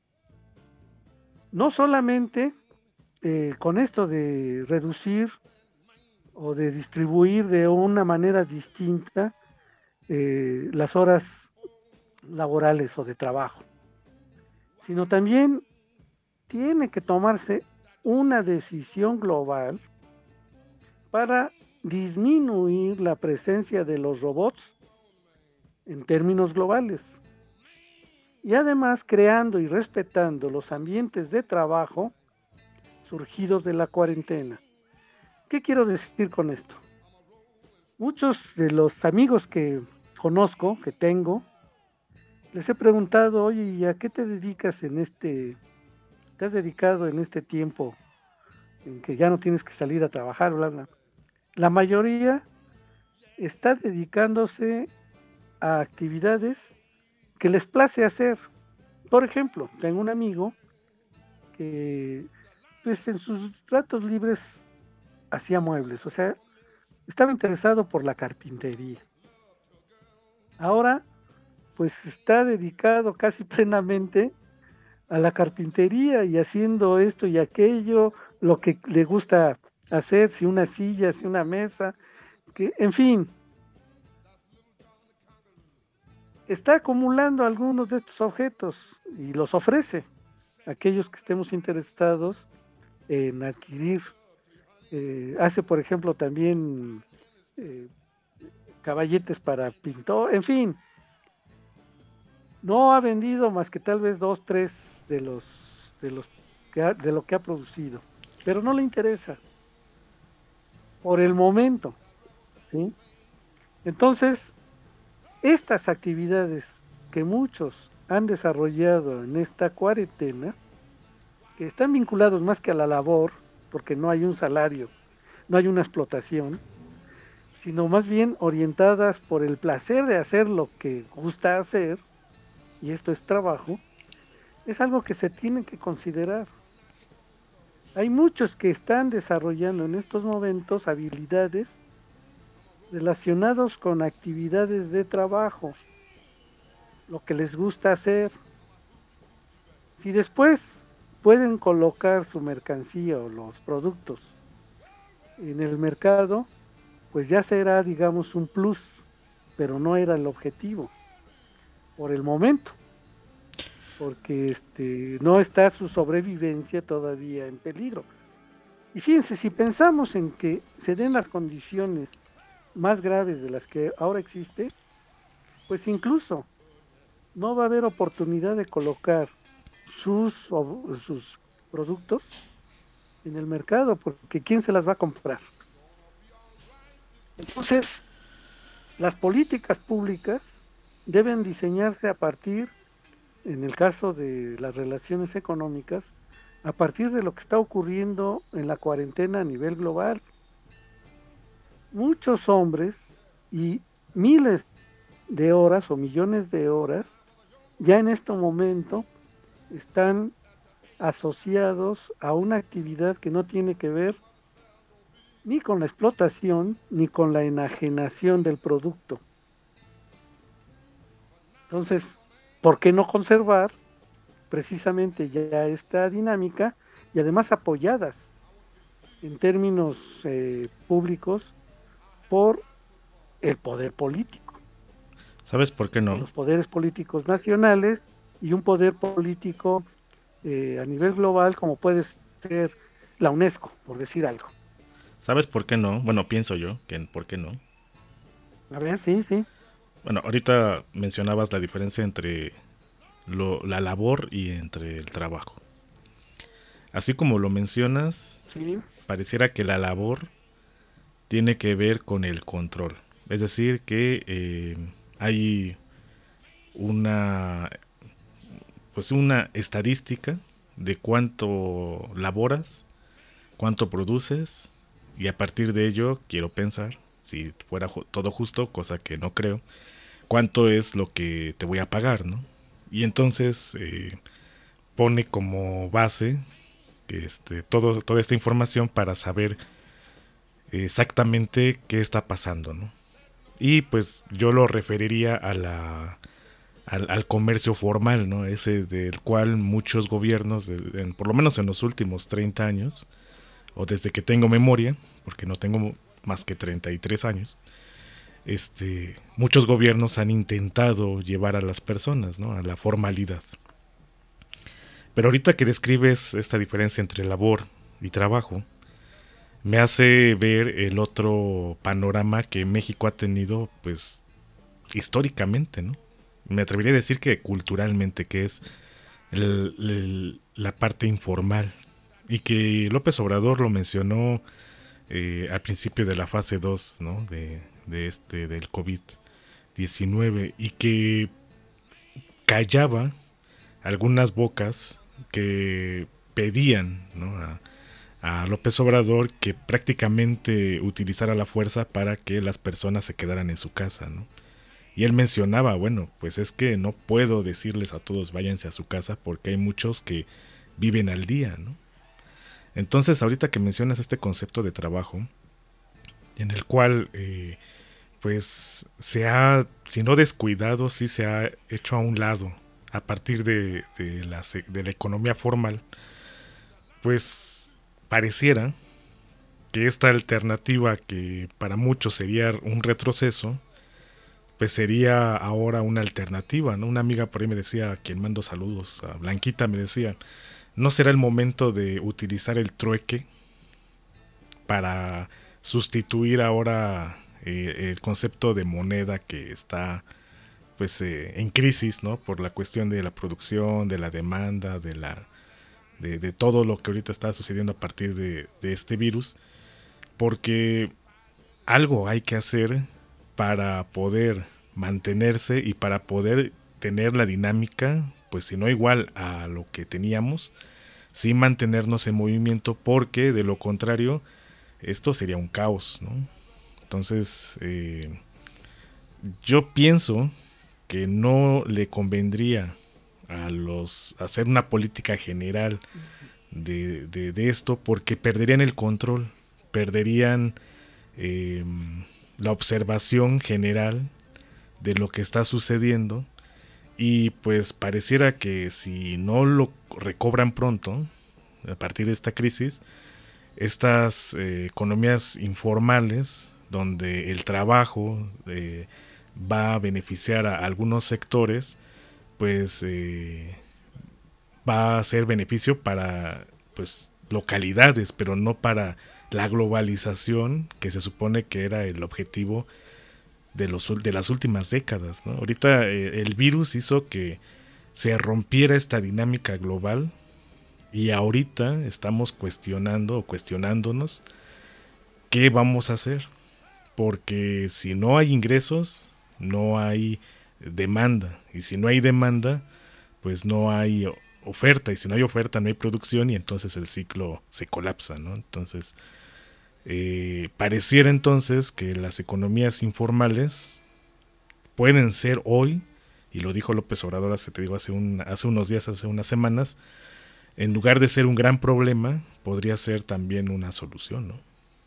no solamente eh, con esto de reducir o de distribuir de una manera distinta eh, las horas laborales o de trabajo, sino también tiene que tomarse una decisión global para disminuir la presencia de los robots en términos globales y además creando y respetando los ambientes de trabajo surgidos de la cuarentena. ¿Qué quiero decir con esto? Muchos de los amigos que conozco, que tengo, les he preguntado, oye, ¿y a qué te dedicas en este, te has dedicado en este tiempo en que ya no tienes que salir a trabajar, bla, bla? La mayoría está dedicándose a actividades que les place hacer. Por ejemplo, tengo un amigo que pues en sus ratos libres hacía muebles, o sea, estaba interesado por la carpintería. Ahora, pues está dedicado casi plenamente a la carpintería y haciendo esto y aquello, lo que le gusta hacer, si una silla, si una mesa, que, en fin, está acumulando algunos de estos objetos y los ofrece a aquellos que estemos interesados en adquirir. Eh, hace, por ejemplo, también eh, caballetes para pintor, en fin. No ha vendido más que tal vez dos, tres de los de los que ha, de lo que ha producido, pero no le interesa por el momento, ¿sí? Entonces, estas actividades que muchos han desarrollado en esta cuarentena, que están vinculados más que a la labor, porque no hay un salario, no hay una explotación, sino más bien orientadas por el placer de hacer lo que gusta hacer, y esto es trabajo, es algo que se tiene que considerar. Hay muchos que están desarrollando en estos momentos habilidades relacionados con actividades de trabajo, lo que les gusta hacer. Si después pueden colocar su mercancía o los productos en el mercado, pues ya será, digamos, un plus, pero no era el objetivo por el momento, porque este no está su sobrevivencia todavía en peligro. Y fíjense, si pensamos en que se den las condiciones más graves de las que ahora existe, pues incluso no va a haber oportunidad de colocar sus, sus productos en el mercado, porque ¿quién se las va a comprar? Entonces, las políticas públicas deben diseñarse a partir, en el caso de las relaciones económicas, a partir de lo que está ocurriendo en la cuarentena a nivel global. Muchos hombres y miles de horas o millones de horas ya en este momento están asociados a una actividad que no tiene que ver ni con la explotación ni con la enajenación del producto. Entonces, ¿por qué no conservar precisamente ya esta dinámica y además apoyadas en términos eh, públicos por el poder político? ¿Sabes por qué no? Los poderes políticos nacionales y un poder político eh, a nivel global, como puede ser la UNESCO, por decir algo. ¿Sabes por qué no? Bueno, pienso yo que por qué no. A ver, sí, sí. Bueno, ahorita mencionabas la diferencia entre lo, la labor y entre el trabajo. Así como lo mencionas, sí. Pareciera que la labor tiene que ver con el control. Es decir, que eh, hay una, pues una estadística de cuánto laboras, cuánto produces, y a partir de ello quiero pensar, si fuera todo justo, cosa que no creo, cuánto es lo que te voy a pagar, ¿no? Y entonces eh, pone como base este, todo, toda esta información para saber exactamente qué está pasando, ¿no? Y pues yo lo referiría a la, al, al comercio formal, ¿no? Ese del cual muchos gobiernos, en, por lo menos en los últimos treinta años, o desde que tengo memoria, porque no tengo más que treinta y tres años, este, muchos gobiernos han intentado llevar a las personas, ¿no?, a la formalidad. Pero ahorita que describes esta diferencia entre labor y trabajo, me hace ver el otro panorama que México ha tenido, pues, históricamente, ¿no? Me atrevería a decir que culturalmente, que es el, el, la parte informal, y que López Obrador lo mencionó eh, al principio de la fase dos, ¿no?, de, de este, del COVID diecinueve, y que callaba algunas bocas que pedían, ¿no?, a, a López Obrador que prácticamente utilizara la fuerza para que las personas se quedaran en su casa, ¿no? Y él mencionaba, bueno, pues es que no puedo decirles a todos váyanse a su casa porque hay muchos que viven al día, ¿no? Entonces, ahorita que mencionas este concepto de trabajo, en el cual eh, pues se ha, si no descuidado, sí se ha hecho a un lado a partir de, de, la, de la economía formal, pues pareciera que esta alternativa, que para muchos sería un retroceso, pues sería ahora una alternativa, ¿no? Una amiga por ahí me decía, a quien mando saludos, a Blanquita, me decía, ¿no será el momento de utilizar el trueque para sustituir ahora eh, el concepto de moneda que está pues eh, en crisis, ¿no?, por la cuestión de la producción, de la demanda, de la De, de todo lo que ahorita está sucediendo a partir de, de este virus, porque algo hay que hacer para poder mantenerse y para poder tener la dinámica, pues si no igual a lo que teníamos, sí mantenernos en movimiento, porque de lo contrario esto sería un caos, ¿no? Entonces eh, yo pienso que no le convendría a los hacer una política general de, de, de esto, porque perderían el control, perderían eh, la observación general de lo que está sucediendo, y pues pareciera que si no lo recobran pronto a partir de esta crisis, estas eh, economías informales donde el trabajo eh, va a beneficiar a algunos sectores, pues eh, va a ser beneficio para pues localidades, pero no para la globalización que se supone que era el objetivo de los de las últimas décadas, ¿no? Ahorita eh, el virus hizo que se rompiera esta dinámica global, y ahorita estamos cuestionando o cuestionándonos qué vamos a hacer, porque si no hay ingresos, no hay demanda, y si no hay demanda, pues no hay oferta, y si no hay oferta no hay producción, y entonces el ciclo se colapsa, ¿no? Entonces eh, pareciera entonces que las economías informales pueden ser hoy, y lo dijo López Obrador hace, te digo, hace, un, hace unos días, hace unas semanas, en lugar de ser un gran problema, podría ser también una solución, ¿no?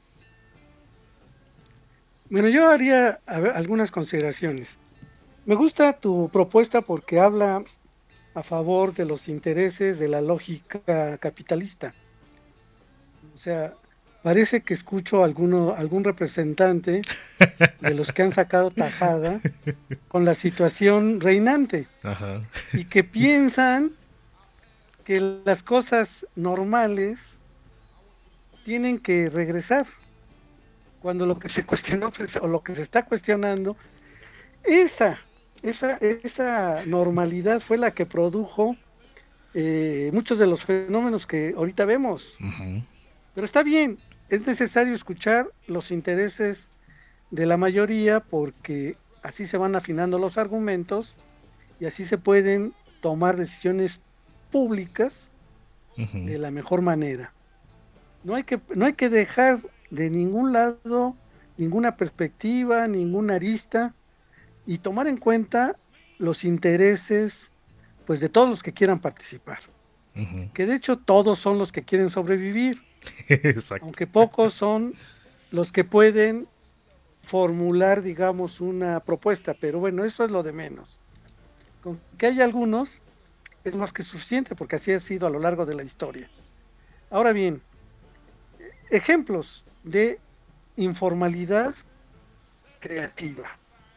Bueno, yo haría a ver, algunas consideraciones. Me gusta tu propuesta porque habla a favor de los intereses de la lógica capitalista. O sea, parece que escucho a alguno, algún representante de los que han sacado tajada con la situación reinante. Ajá. Y que piensan que las cosas normales tienen que regresar, cuando lo que se cuestionó o lo que se está cuestionando, esa, esa, esa normalidad fue la que produjo eh, muchos de los fenómenos que ahorita vemos. Uh-huh. Pero está bien, es necesario escuchar los intereses de la mayoría, porque así se van afinando los argumentos y así se pueden tomar decisiones públicas uh-huh. de la mejor manera. No hay que, no hay que dejar de ningún lado ninguna perspectiva, ninguna arista, y tomar en cuenta los intereses pues de todos los que quieran participar. Uh-huh. Que de hecho todos son los que quieren sobrevivir. Exacto. Aunque pocos son los que pueden formular, digamos, una propuesta, pero bueno, eso es lo de menos. Con que haya algunos es más que suficiente, porque así ha sido a lo largo de la historia. Ahora bien, ejemplos de informalidad creativa.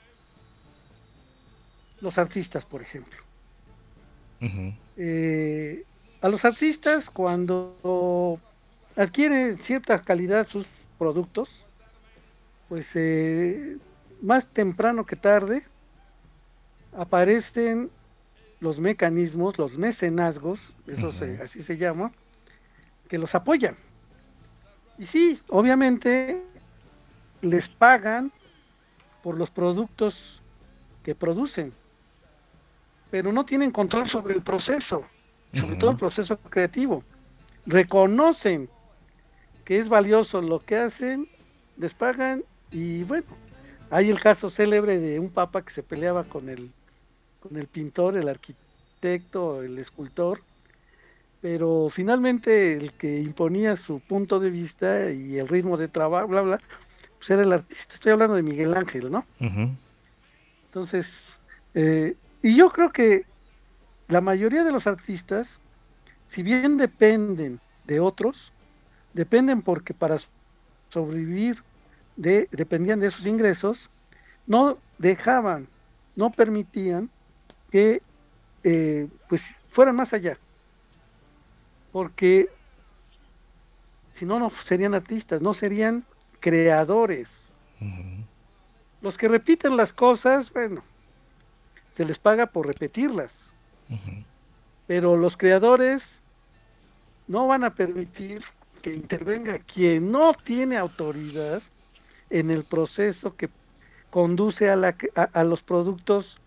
Los artistas, por ejemplo. Uh-huh. Eh, a los artistas, cuando adquieren cierta calidad sus productos, pues eh, más temprano que tarde aparecen los mecanismos, los mecenazgos, eso uh-huh. se, así se llama, que los apoyan. Y sí, obviamente les pagan por los productos que producen, pero no tienen control sobre el proceso, sobre uh-huh. todo el proceso creativo. Reconocen que es valioso lo que hacen, les pagan, y bueno, hay el caso célebre de un papa que se peleaba con el con el pintor, el arquitecto, el escultor, pero finalmente el que imponía su punto de vista y el ritmo de trabajo, bla, bla, pues era el artista. Estoy hablando de Miguel Ángel, ¿no? Uh-huh. Entonces, eh, y yo creo que la mayoría de los artistas, si bien dependen de otros, dependen porque para sobrevivir de, dependían de esos ingresos, no dejaban, no permitían que eh, pues fueran más allá, porque si no, no serían artistas, no serían creadores. Uh-huh. Los que repiten las cosas, bueno, se les paga por repetirlas, uh-huh. pero los creadores no van a permitir que intervenga quien no tiene autoridad en el proceso que conduce a, la, a, a los productos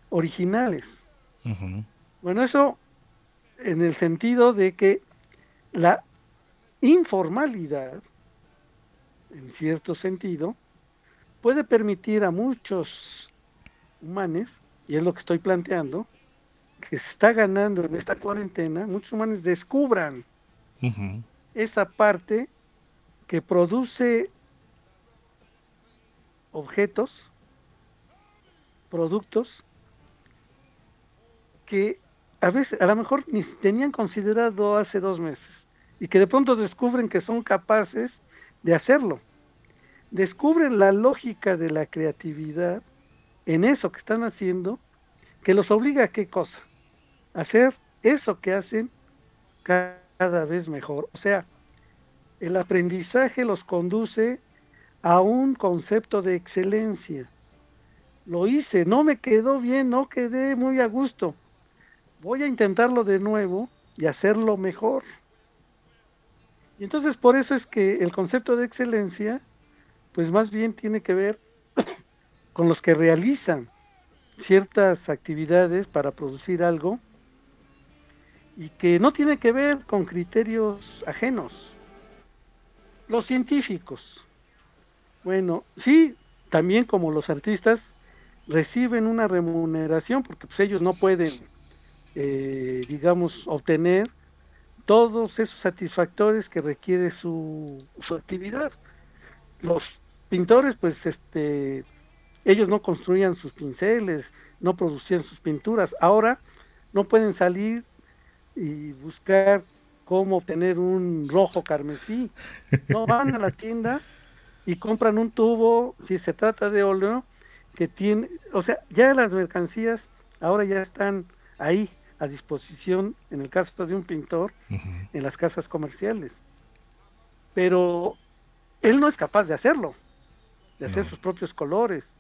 originales. Ujú. Bueno, eso en el sentido de que la informalidad, en cierto sentido, puede permitir a muchos humanos, y es lo que estoy planteando, que se está ganando en esta cuarentena, muchos humanos descubran Ujú. esa parte que produce objetos, productos, que a veces, a lo mejor ni tenían considerado hace dos meses, y que de pronto descubren que son capaces de hacerlo. Descubren la lógica de la creatividad en eso que están haciendo, que los obliga a qué cosa, a hacer eso que hacen cada vez mejor. O sea, el aprendizaje los conduce a un concepto de excelencia. Lo hice, no me quedó bien, no quedé muy a gusto. Voy a intentarlo de nuevo y hacerlo mejor. Y entonces por eso es que el concepto de excelencia, pues más bien tiene que ver con los que realizan ciertas actividades para producir algo y que no tiene que ver con criterios ajenos. Los científicos, bueno, sí, también como los artistas reciben una remuneración porque pues ellos no pueden, eh, digamos, obtener todos esos satisfactores que requiere su, su actividad. Los pintores, pues, este, ellos no construían sus pinceles, no producían sus pinturas. Ahora no pueden salir y buscar cómo obtener un rojo carmesí. No, van a la tienda y compran un tubo, si se trata de óleo, que tiene, o sea, ya las mercancías ahora ya están ahí a disposición, en el caso de un pintor, Ujú. en las casas comerciales. Pero él no es capaz de hacerlo, de hacer No. sus propios colores,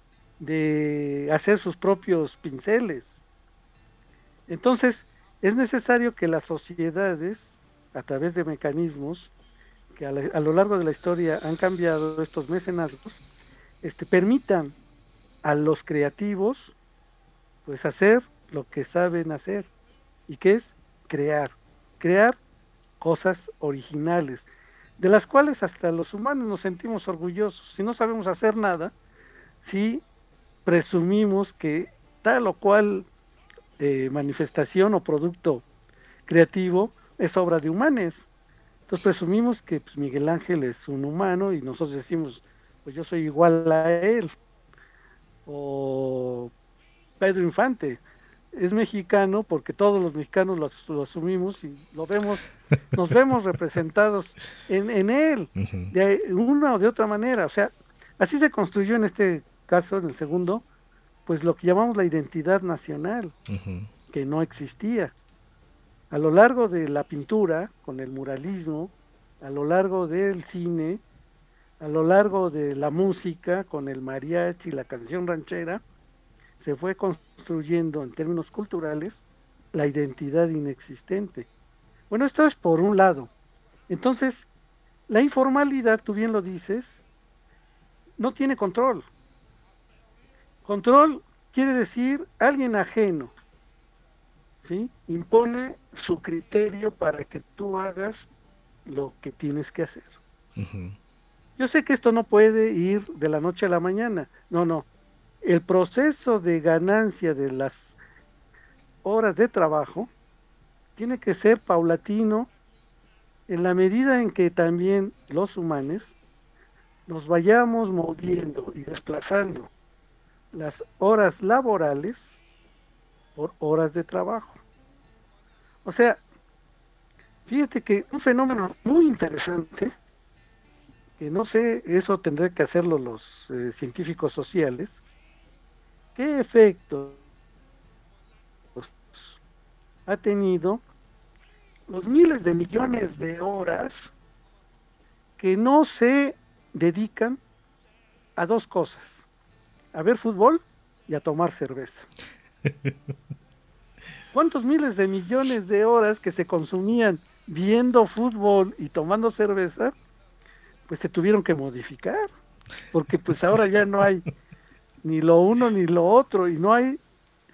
de hacer sus propios pinceles. Entonces, es necesario que las sociedades, a través de mecanismos que a, la, a lo largo de la historia han cambiado estos mecenazgos, este, permitan a los creativos pues hacer lo que saben hacer, y que es crear, crear cosas originales, de las cuales hasta los humanos nos sentimos orgullosos. Si no sabemos hacer nada, si presumimos que tal o cual eh, manifestación o producto creativo es obra de humanos. Entonces presumimos que pues, Miguel Ángel es un humano y nosotros decimos, pues yo soy igual a él. O Pedro Infante es mexicano porque todos los mexicanos lo, lo asumimos y lo vemos, nos vemos representados en, en él, Ujú. de una o de otra manera. O sea, así se construyó en este caso, en el segundo, pues lo que llamamos la identidad nacional, Ujú. que no existía. A lo largo de la pintura, con el muralismo, a lo largo del cine, a lo largo de la música, con el mariachi, la canción ranchera, se fue construyendo en términos culturales la identidad inexistente. Bueno, esto es por un lado. Entonces, la informalidad, tú bien lo dices, no tiene control. Control quiere decir alguien ajeno, ¿sí? Impone su criterio para que tú hagas lo que tienes que hacer. Ujú. Yo sé que esto no puede ir de la noche a la mañana, no, no. El proceso de ganancia de las horas de trabajo tiene que ser paulatino en la medida en que también los humanos nos vayamos moviendo y desplazando las horas laborales por horas de trabajo. O sea, fíjate que un fenómeno muy interesante, que no sé, eso tendré que hacerlo los eh, científicos sociales, ¿qué efecto ha tenido los miles de millones de horas que no se dedican a dos cosas: a ver fútbol y a tomar cerveza? ¿Cuántos miles de millones de horas que se consumían viendo fútbol y tomando cerveza, pues se tuvieron que modificar? Porque pues ahora ya no hay ni lo uno ni lo otro, y no hay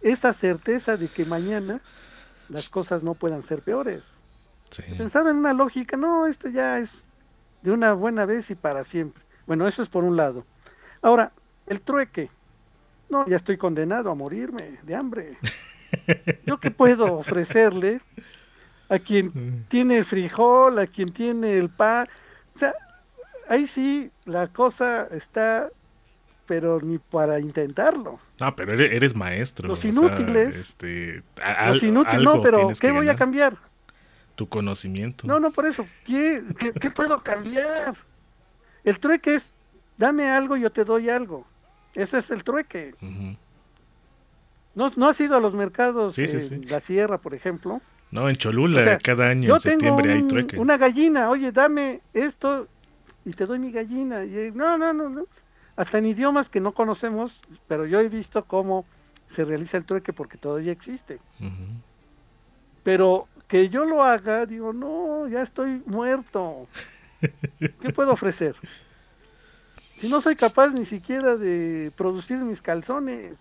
esa certeza de que mañana las cosas no puedan ser peores. Sí. Pensaba en una lógica, no, esto ya es de una buena vez y para siempre. Bueno, eso es por un lado. Ahora, el trueque. No, ya estoy condenado a morirme de hambre. ¿Yo qué puedo ofrecerle a quien tiene el frijol, a quien tiene el pan? O sea, ahí sí la cosa está, pero ni para intentarlo. No, pero eres, eres maestro. Los o inútiles. sea, este, a- Los al- inútiles, algo no, pero tienes ¿qué que voy a ganar. cambiar? Tu conocimiento. No, no, por eso. ¿Qué, qué, qué puedo cambiar? El trueque es, dame algo, yo te doy algo. Ese es el trueque. Ujú. ¿No, no has ido a los mercados Sí, sí, en sí. la sierra, por ejemplo? No, en Cholula, O sea, cada año yo en tengo septiembre hay un- trueque. una gallina, oye, dame esto y te doy mi gallina. Y, no, no, no, no. Hasta en idiomas que no conocemos, pero yo he visto cómo se realiza el trueque porque todavía existe. Ujú. Pero que yo lo haga, digo, no, ya estoy muerto. ¿Qué puedo ofrecer? Si no soy capaz ni siquiera de producir mis calzones.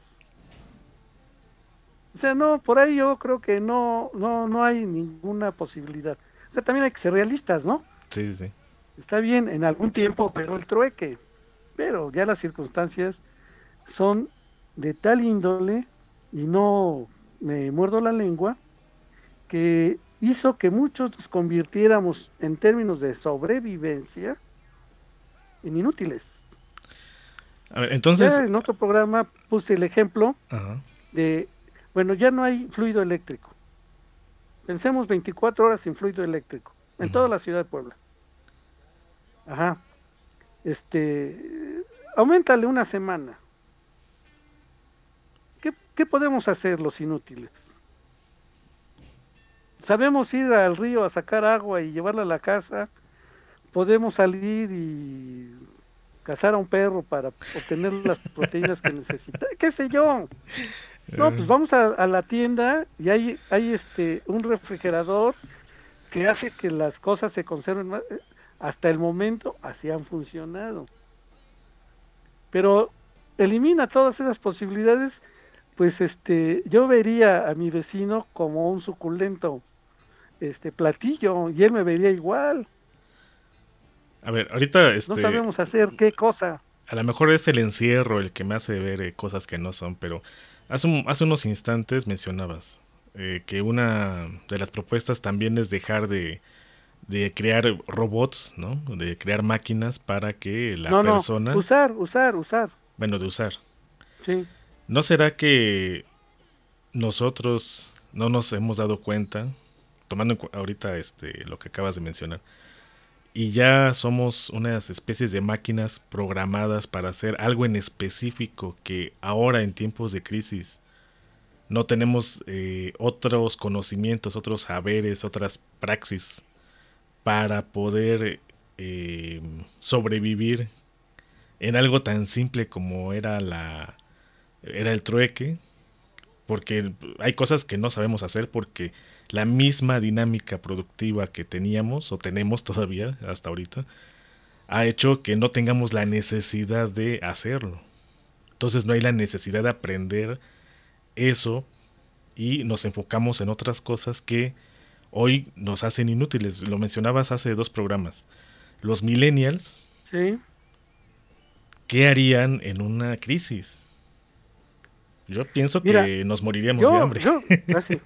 O sea, no, por ahí yo creo que no, no, no hay ninguna posibilidad. O sea, también hay que ser realistas, ¿no? Sí, sí, sí. Está bien, en algún tiempo pegó el trueque, pero ya las circunstancias son de tal índole, y no me muerdo la lengua, que hizo que muchos nos convirtiéramos en términos de sobrevivencia en inútiles. A ver, entonces. Ya en otro programa puse el ejemplo Ajá. de, bueno, ya no hay fluido eléctrico. Pensemos veinticuatro horas sin fluido eléctrico en Ujú. toda la ciudad de Puebla. Ajá. Este, auméntale una semana. ¿Qué, qué podemos hacer los inútiles? Sabemos ir al río a sacar agua y llevarla a la casa. Podemos salir y cazar a un perro para obtener las proteínas que necesita. ¿Qué sé yo? No, pues vamos a, a la tienda y hay, hay este un refrigerador que hace que las cosas se conserven más. Hasta el momento así han funcionado. Pero elimina todas esas posibilidades, pues este, yo vería a mi vecino como un suculento este platillo y él me vería igual. A ver, ahorita este, No sabemos hacer qué cosa. a lo mejor es el encierro el que me hace ver eh, cosas que no son, pero hace, un- hace unos instantes mencionabas eh, que una de las propuestas también es dejar de, de crear robots, ¿no? De crear máquinas para que la no, persona, no, usar, usar, usar. bueno, de usar. Sí. ¿No será que nosotros no nos hemos dado cuenta, tomando en cu- ahorita este, lo que acabas de mencionar, y ya somos unas especies de máquinas programadas para hacer algo en específico que ahora en tiempos de crisis no tenemos eh, otros conocimientos, otros saberes, otras praxis para poder eh, sobrevivir en algo tan simple como era la era el trueque? Porque hay cosas que no sabemos hacer porque la misma dinámica productiva que teníamos o tenemos todavía hasta ahorita ha hecho que no tengamos la necesidad de hacerlo. Entonces no hay la necesidad de aprender eso y nos enfocamos en otras cosas que hoy nos hacen inútiles. Lo mencionabas hace dos programas. Los millennials, Sí. ¿qué harían en una crisis? Yo pienso Mira, que nos moriríamos Yo, de hambre. yo, así.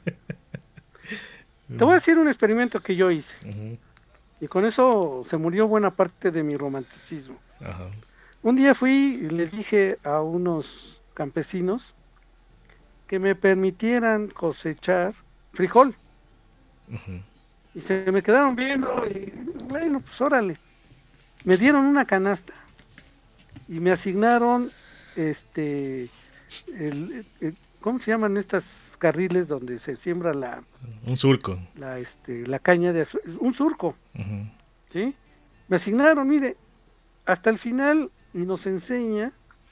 Te voy a decir un experimento que yo hice. Ujú. Y con eso se murió buena parte de mi romanticismo. Ajá. Un día fui y le dije a unos campesinos que me permitieran cosechar frijol. Ujú. Y se me quedaron viendo y bueno, pues órale. Me dieron una canasta y me asignaron este el, el- ¿cómo se llaman estas carriles donde se siembra la Un surco. la este la caña de azúcar? Un surco, Ujú. ¿sí? Me asignaron, mire, hasta el final y nos enseña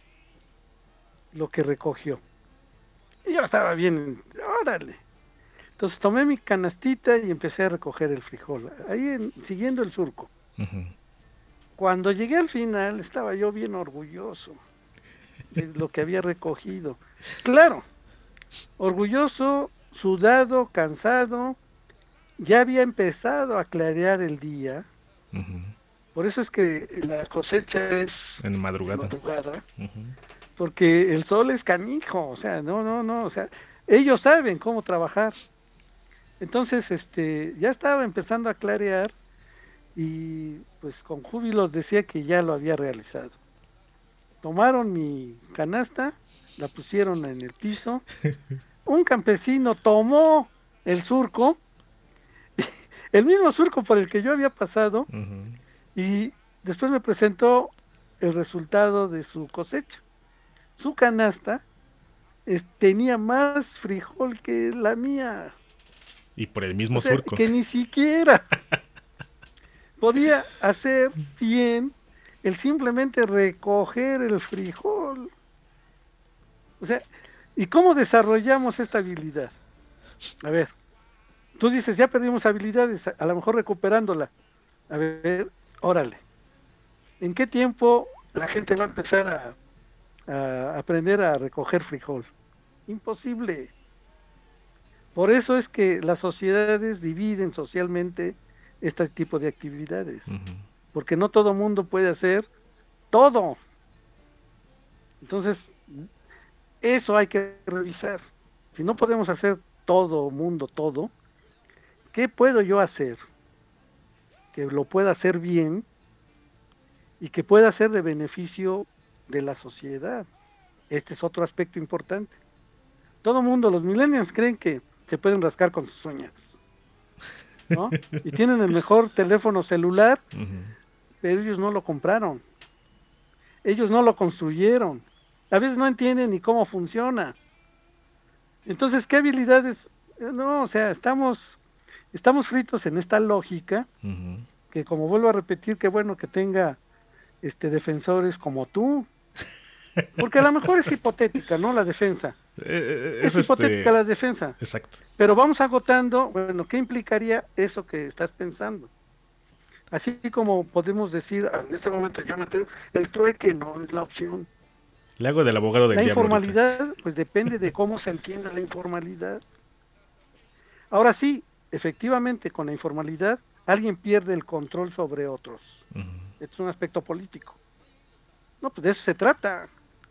lo que recogió. Y yo estaba bien, órale. Entonces tomé mi canastita y empecé a recoger el frijol, ahí en- siguiendo el surco. Ujú. Cuando llegué al final estaba yo bien orgulloso de lo que había recogido. Claro, orgulloso, sudado, cansado, ya había empezado a clarear el día. Ujú. Por eso es que la cosecha es En madrugada. madrugada, Ujú. porque el sol es canijo, o sea, no, no, no, o sea, ellos saben cómo trabajar. Entonces, este, ya estaba empezando a clarear y pues con júbilo decía que ya lo había realizado. Tomaron mi canasta, la pusieron en el piso, un campesino tomó el surco, el mismo surco por el que yo había pasado, Ujú. y después me presentó el resultado de su cosecha. Su canasta es- tenía más frijol que la mía, Y por el mismo o sea, surco. que ni siquiera podía hacer bien el simplemente recoger el frijol. O sea, ¿y cómo desarrollamos esta habilidad? A ver, tú dices, ya perdimos habilidades, a, a lo mejor recuperándola. A ver, órale. ¿En qué tiempo la gente va a empezar a, a aprender a recoger frijol? Imposible. Por eso es que las sociedades dividen socialmente este tipo de actividades, Ujú. porque no todo mundo puede hacer todo. Entonces, eso hay que revisar. Si no podemos hacer todo mundo todo, ¿qué puedo yo hacer que lo pueda hacer bien y que pueda ser de beneficio de la sociedad? Este es otro aspecto importante. Todo mundo, los millennials creen que se pueden rascar con sus uñas, ¿no? Y tienen el mejor teléfono celular, Ujú. pero ellos no lo compraron. Ellos no lo construyeron. A veces no entienden ni cómo funciona. Entonces, ¿qué habilidades? No, o sea, estamos, estamos fritos en esta lógica, Ujú. que como vuelvo a repetir, qué bueno que tenga este defensores como tú, porque a lo mejor es hipotética, ¿no? La defensa. Eh, eh, Es, es hipotética este. la defensa, Exacto. pero vamos agotando, bueno, ¿qué implicaría eso que estás pensando? Así como podemos decir, "Ah, en este momento yo Mateo, el trueque no es la opción. Le hago del abogado del La diablo ahorita. informalidad, pues depende de cómo se entienda la informalidad. Ahora sí, efectivamente, con la informalidad, alguien pierde el control sobre otros. Ujú. Esto es un aspecto político. No, pues de eso se trata.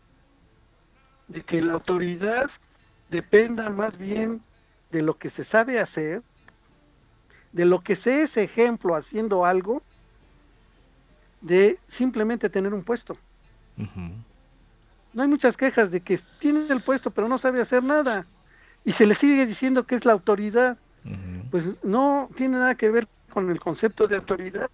De que la autoridad dependa más bien de lo que se sabe hacer, de lo que se es ejemplo haciendo algo, de simplemente tener un puesto. Ujú. No hay muchas quejas de que tiene el puesto pero no sabe hacer nada y se le sigue diciendo que es la autoridad. Ujú. Pues no tiene nada que ver con el concepto de autoridad.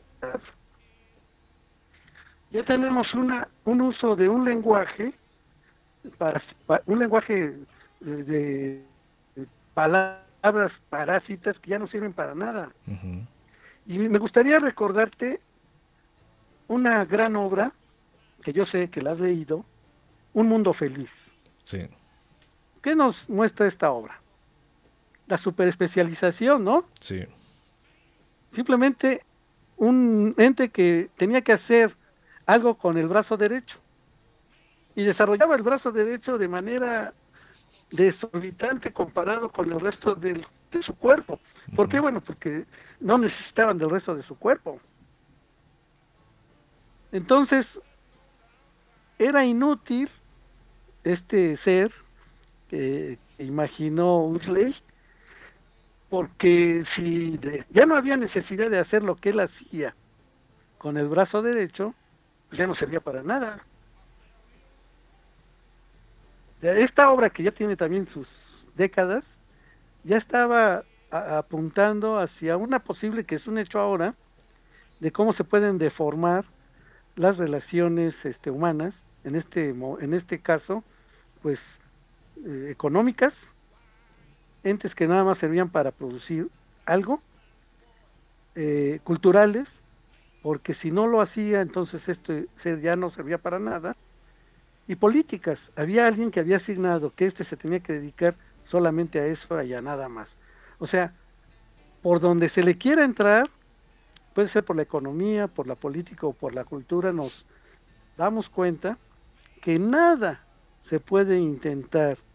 Ya tenemos una, un uso de un lenguaje, para, para- un lenguaje de, de palabras parásitas que ya no sirven para nada. Ujú. Y me gustaría recordarte una gran obra, que yo sé que la has leído, Un Mundo Feliz. Sí. ¿Qué nos muestra esta obra? La superespecialización, ¿no? Sí. Simplemente un ente que tenía que hacer algo con el brazo derecho y desarrollaba el brazo derecho de manera desorbitante comparado con el resto del, de su cuerpo. ¿Por qué? Bueno, porque no necesitaban del resto de su cuerpo. Entonces, era inútil este ser que imaginó Huxley, porque si de, ya no había necesidad de hacer lo que él hacía con el brazo derecho, pues ya no servía para nada. Esta obra, que ya tiene también sus décadas, ya estaba a, apuntando hacia una posible, que es un hecho ahora, de cómo se pueden deformar las relaciones este, humanas, en este, en este caso, pues eh, económicas, entes que nada más servían para producir algo, eh, culturales, porque si no lo hacía, entonces esto ya no servía para nada, y políticas. Había alguien que había asignado que este se tenía que dedicar solamente a eso y a nada más. O sea, por donde se le quiera entrar, puede ser por la economía, por la política o por la cultura, nos damos cuenta que nada se puede intentar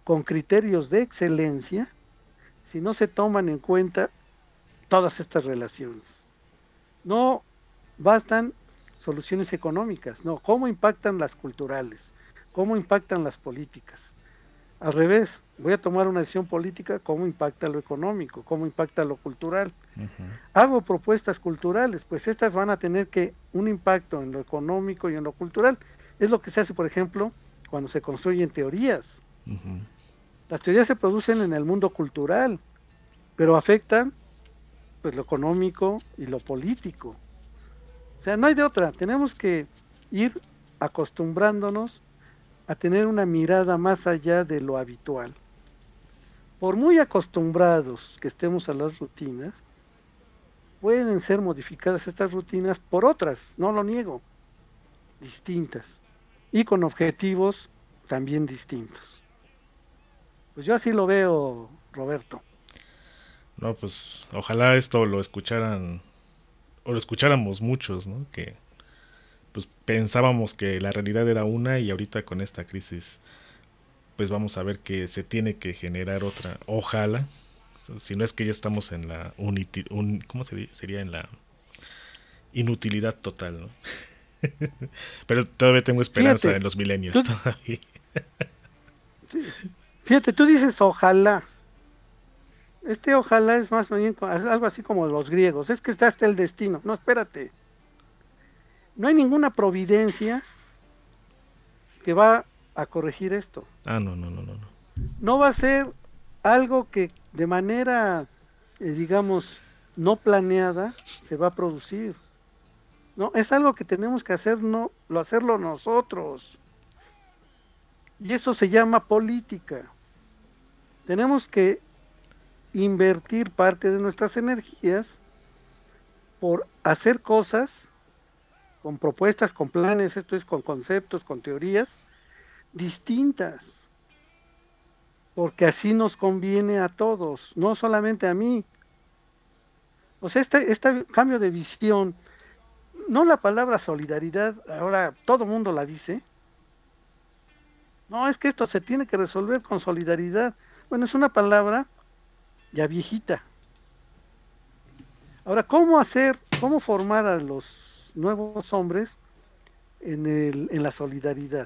con criterios de excelencia si no se toman en cuenta todas estas relaciones. No bastan soluciones económicas, no, cómo impactan las culturales, cómo impactan las políticas. Al revés, voy a tomar una decisión política, cómo impacta lo económico, cómo impacta lo cultural. Uh-huh. Hago propuestas culturales, pues estas van a tener que un impacto en lo económico y en lo cultural. Es lo que se hace, por ejemplo, cuando se construyen teorías. Uh-huh. Las teorías se producen en el mundo cultural, pero afectan pues lo económico y lo político. O sea, no hay de otra, tenemos que ir acostumbrándonos a tener una mirada más allá de lo habitual. Por muy acostumbrados que estemos a las rutinas, pueden ser modificadas estas rutinas por otras, no lo niego, distintas, y con objetivos también distintos. Pues yo así lo veo, Roberto. No, pues ojalá esto lo escucharan, o lo escucháramos muchos, ¿no? Que pues pensábamos que la realidad era una y ahorita con esta crisis pues vamos a ver que se tiene que generar otra, ojalá, si no es que ya estamos en la uniti, un, ¿cómo se, sería? En la inutilidad total, ¿no? Pero todavía tengo esperanza fíjate, en los millennials tú, todavía. Fíjate, tú dices ojalá. Este ojalá es más bien algo así como los griegos, es que está hasta el destino. No, espérate. No hay ninguna providencia que va a corregir esto. Ah, no, no, no, no. No va a ser algo que de manera, eh, digamos, no planeada se va a producir. No, es algo que tenemos que hacer, no, lo hacerlo nosotros. Y eso se llama política. Tenemos que invertir parte de nuestras energías por hacer cosas con propuestas, con planes, esto es con conceptos, con teorías distintas, porque así nos conviene a todos, no solamente a mí. O sea, este, este cambio de visión, no la palabra solidaridad, ahora todo mundo la dice, no, es que esto se tiene que resolver con solidaridad. Bueno, es una palabra ya viejita. Ahora, ¿cómo hacer, cómo formar a los nuevos hombres en, el, en la solidaridad?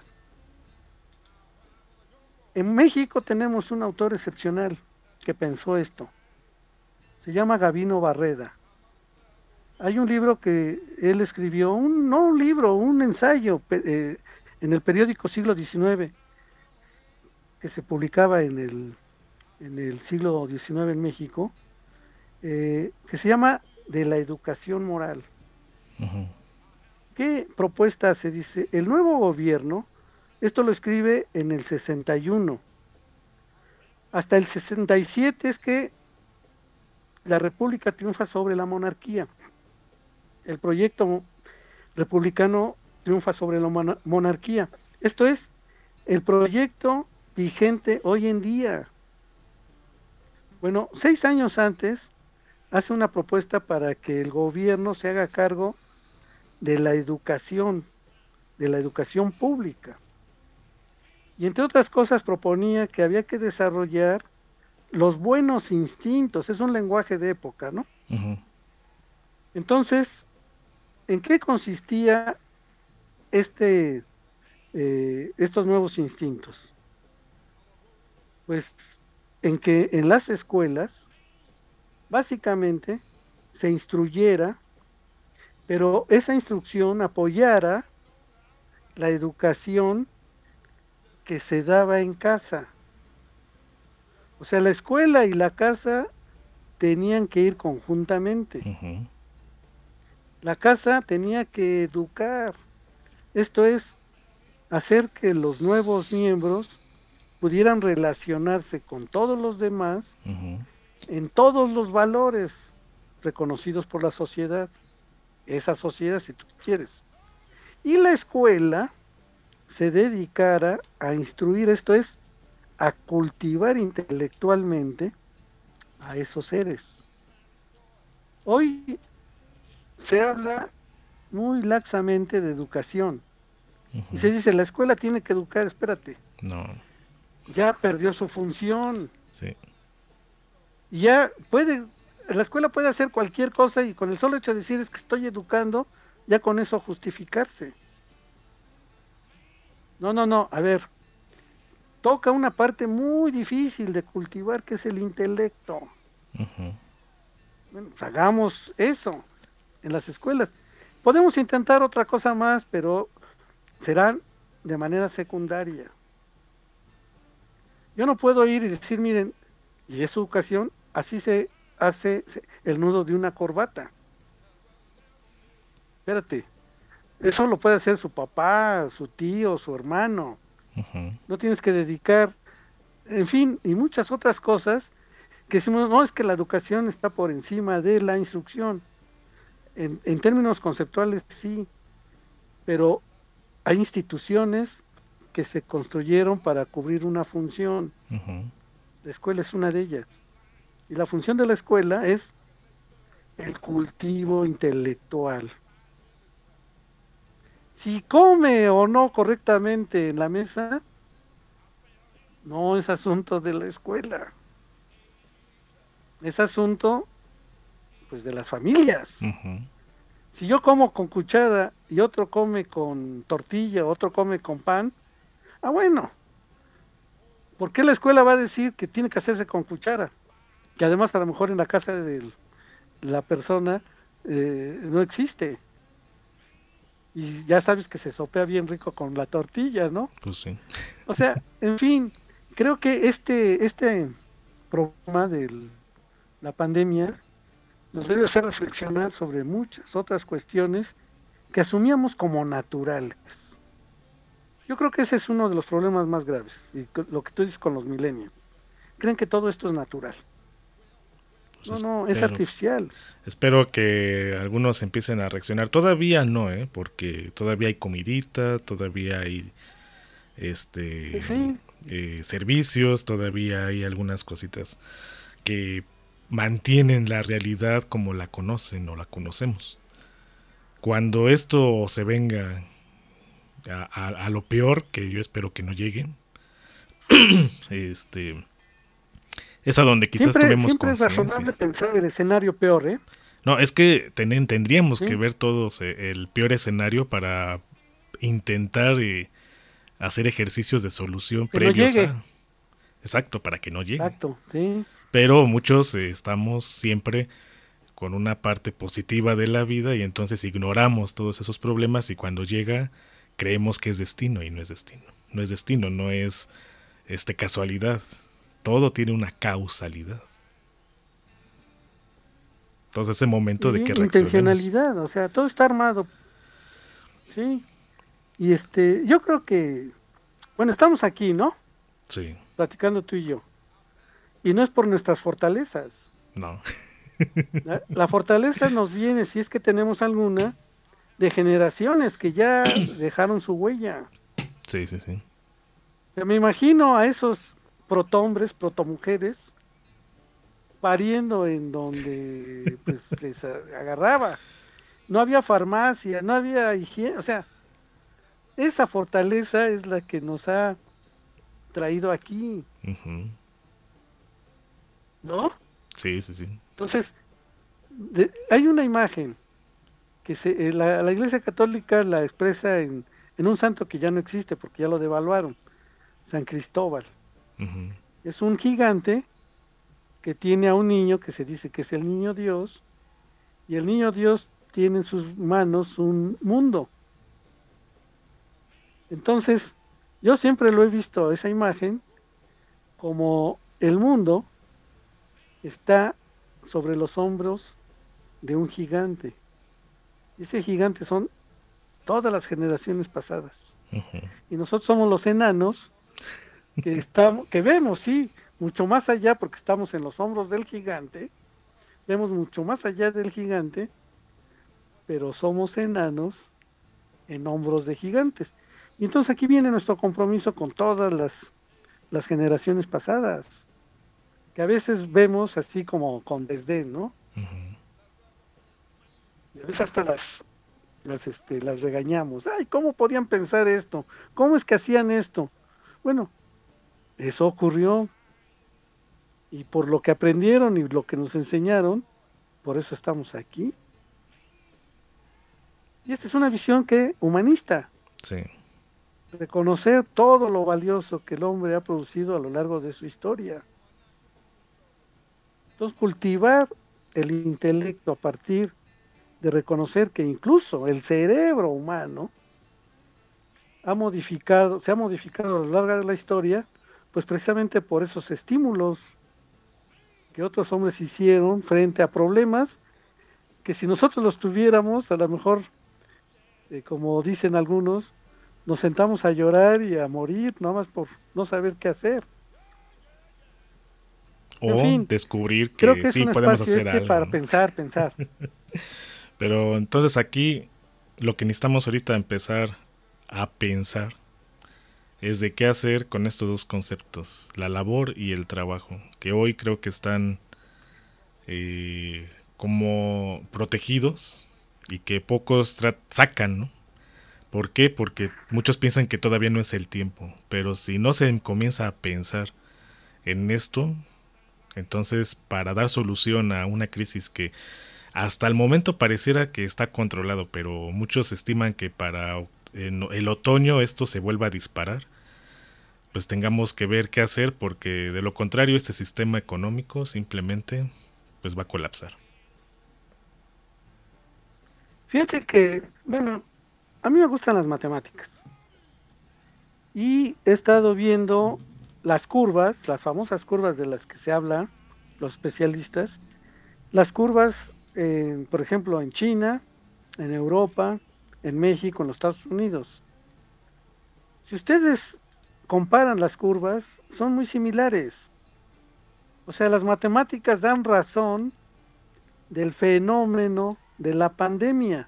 En México tenemos un autor excepcional que pensó esto. Se llama Gabino Barreda. Hay un libro que él escribió, un, no un libro, un ensayo eh, en el periódico Siglo diecinueve, que se publicaba en el, en el siglo diecinueve en México, eh, que se llama De la educación moral. Uh-huh. ¿Qué propuesta se dice? El nuevo gobierno, esto lo escribe en el sesenta y uno, hasta el sesenta y siete es que la república triunfa sobre la monarquía. El proyecto republicano triunfa sobre la mon- monarquía. Esto es el proyecto vigente hoy en día. Bueno, seis años antes hace una propuesta para que el gobierno se haga cargo de la educación, de la educación pública. Y entre otras cosas proponía que había que desarrollar los buenos instintos, es un lenguaje de época, ¿no? Uh-huh. Entonces, ¿en qué consistía este, eh, estos nuevos instintos? Pues en que en las escuelas, básicamente, se instruyera, pero esa instrucción apoyara la educación que se daba en casa. O sea, la escuela y la casa tenían que ir conjuntamente. Uh-huh. La casa tenía que educar. Esto es, hacer que los nuevos miembros pudieran relacionarse con todos los demás uh-huh. en todos los valores reconocidos por la sociedad. Esa sociedad, si tú quieres. Y la escuela se dedicara a instruir, esto es, a cultivar intelectualmente a esos seres. Hoy se habla muy laxamente de educación. Uh-huh. Y se dice, la escuela tiene que educar, espérate. No. ya perdió su función. Sí. Y ya puede, la escuela puede hacer cualquier cosa y con el solo hecho de decir es que estoy educando, ya con eso justificarse. No, no, no, a ver, toca una parte muy difícil de cultivar que es el intelecto. Uh-huh. Bueno, pues hagamos eso en las escuelas. Podemos intentar otra cosa más, pero serán de manera secundaria. Yo no puedo ir y decir, miren, y es su ocasión, así se hace el nudo de una corbata. Espérate, eso lo puede hacer su papá, su tío, su hermano. Uh-huh. No tienes que dedicar, en fin, y muchas otras cosas que decimos, no, es que la educación está por encima de la instrucción. En, en términos conceptuales, sí, pero hay instituciones que se construyeron para cubrir una función. Uh-huh. La escuela es una de ellas. Y la función de la escuela es el cultivo intelectual. Si come o no correctamente en la mesa, no es asunto de la escuela. Es asunto, pues, de las familias. Uh-huh. Si yo como con cuchara y otro come con tortilla, otro come con pan, ah, bueno, ¿por qué la escuela va a decir que tiene que hacerse con cuchara? Que además a lo mejor en la casa de la persona eh, no existe. Y ya sabes que se sopea bien rico con la tortilla, ¿no? Pues sí. O sea, en fin, creo que este, este problema de la pandemia nos debe hacer reflexionar sobre muchas otras cuestiones que asumíamos como naturales. Yo creo que ese es uno de los problemas más graves, y lo que tú dices con los millennials. Creen que todo esto es natural. Pues no, no, espero, es artificial. Espero que algunos empiecen a reaccionar. Todavía no, ¿eh? Porque todavía hay comidita, todavía hay este sí. eh, servicios, todavía hay algunas cositas que mantienen la realidad como la conocen o la conocemos. Cuando esto se venga a, a, a lo peor, que yo espero que no llegue, este... es a donde quizás siempre, tomemos siempre conciencia. Es razonable pensar el escenario peor, ¿eh? No, es que ten, tendríamos ¿Sí? que ver todos el peor escenario para intentar eh, hacer ejercicios de solución que previos no llegue. a... Exacto, para que no llegue. Exacto, sí. Pero muchos eh, estamos siempre con una parte positiva de la vida y entonces ignoramos todos esos problemas y cuando llega creemos que es destino y no es destino. No es destino, no es este casualidad. Todo tiene una causalidad. Entonces ese momento de que reaccionemos. Intencionalidad, o sea, todo está armado. Sí. Y este, yo creo que, bueno, estamos aquí, ¿no? Sí. Platicando tú y yo. Y no es por nuestras fortalezas. No. La, la fortaleza nos viene, si es que tenemos alguna, de generaciones que ya dejaron su huella. Sí, sí, sí. O sea, me imagino a esos protohombres, protomujeres, pariendo en donde pues les agarraba. No había farmacia, no había higiene, o sea, esa fortaleza es la que nos ha traído aquí. Uh-huh. ¿No? Sí, sí, sí. Entonces, de, hay una imagen que se, la, la Iglesia Católica la expresa en, en un santo que ya no existe porque ya lo devaluaron, San Cristóbal. Uh-huh. Es un gigante que tiene a un niño que se dice que es el niño Dios, y el niño Dios tiene en sus manos un mundo. Entonces, yo siempre lo he visto, esa imagen, como el mundo está sobre los hombros de un gigante. Y ese gigante son todas las generaciones pasadas. Uh-huh. Y nosotros somos los enanos que estamos, que vemos, sí, mucho más allá porque estamos en los hombros del gigante, vemos mucho más allá del gigante, pero somos enanos en hombros de gigantes. Y entonces aquí viene nuestro compromiso con todas las, las generaciones pasadas, que a veces vemos así como con desdén, ¿no? Uh-huh. Y a veces hasta las, las, este, las regañamos. Ay, ¿cómo podían pensar esto? ¿Cómo es que hacían esto? Bueno, eso ocurrió, y por lo que aprendieron y lo que nos enseñaron, por eso estamos aquí. Y esta es una visión que humanista. Sí. Reconocer todo lo valioso que el hombre ha producido a lo largo de su historia. Entonces, cultivar el intelecto a partir de reconocer que incluso el cerebro humano ha modificado, se ha modificado a lo largo de la historia, pues precisamente por esos estímulos que otros hombres hicieron frente a problemas que si nosotros los tuviéramos, a lo mejor, eh, como dicen algunos, nos sentamos a llorar y a morir, nada más por no saber qué hacer. O en fin, descubrir que, creo que sí es un podemos espacio hacer este algo, para ¿no? pensar, pensar. Pero entonces aquí lo que necesitamos ahorita empezar a pensar es de qué hacer con estos dos conceptos, la labor y el trabajo, que hoy creo que están eh, como protegidos y que pocos tra- sacan, ¿no? ¿Por qué? Porque muchos piensan que todavía no es el tiempo, pero si no se comienza a pensar en esto, entonces para dar solución a una crisis que hasta el momento pareciera que está controlado, pero muchos estiman que para el otoño esto se vuelva a disparar, pues tengamos que ver qué hacer, porque de lo contrario este sistema económico simplemente pues va a colapsar. Fíjate que, bueno, a mí me gustan las matemáticas y he estado viendo las curvas, las famosas curvas de las que se habla los especialistas, las curvas, eh, por ejemplo, en China, en Europa, en México, en los Estados Unidos. Si ustedes comparan las curvas, son muy similares. O sea, las matemáticas dan razón del fenómeno de la pandemia.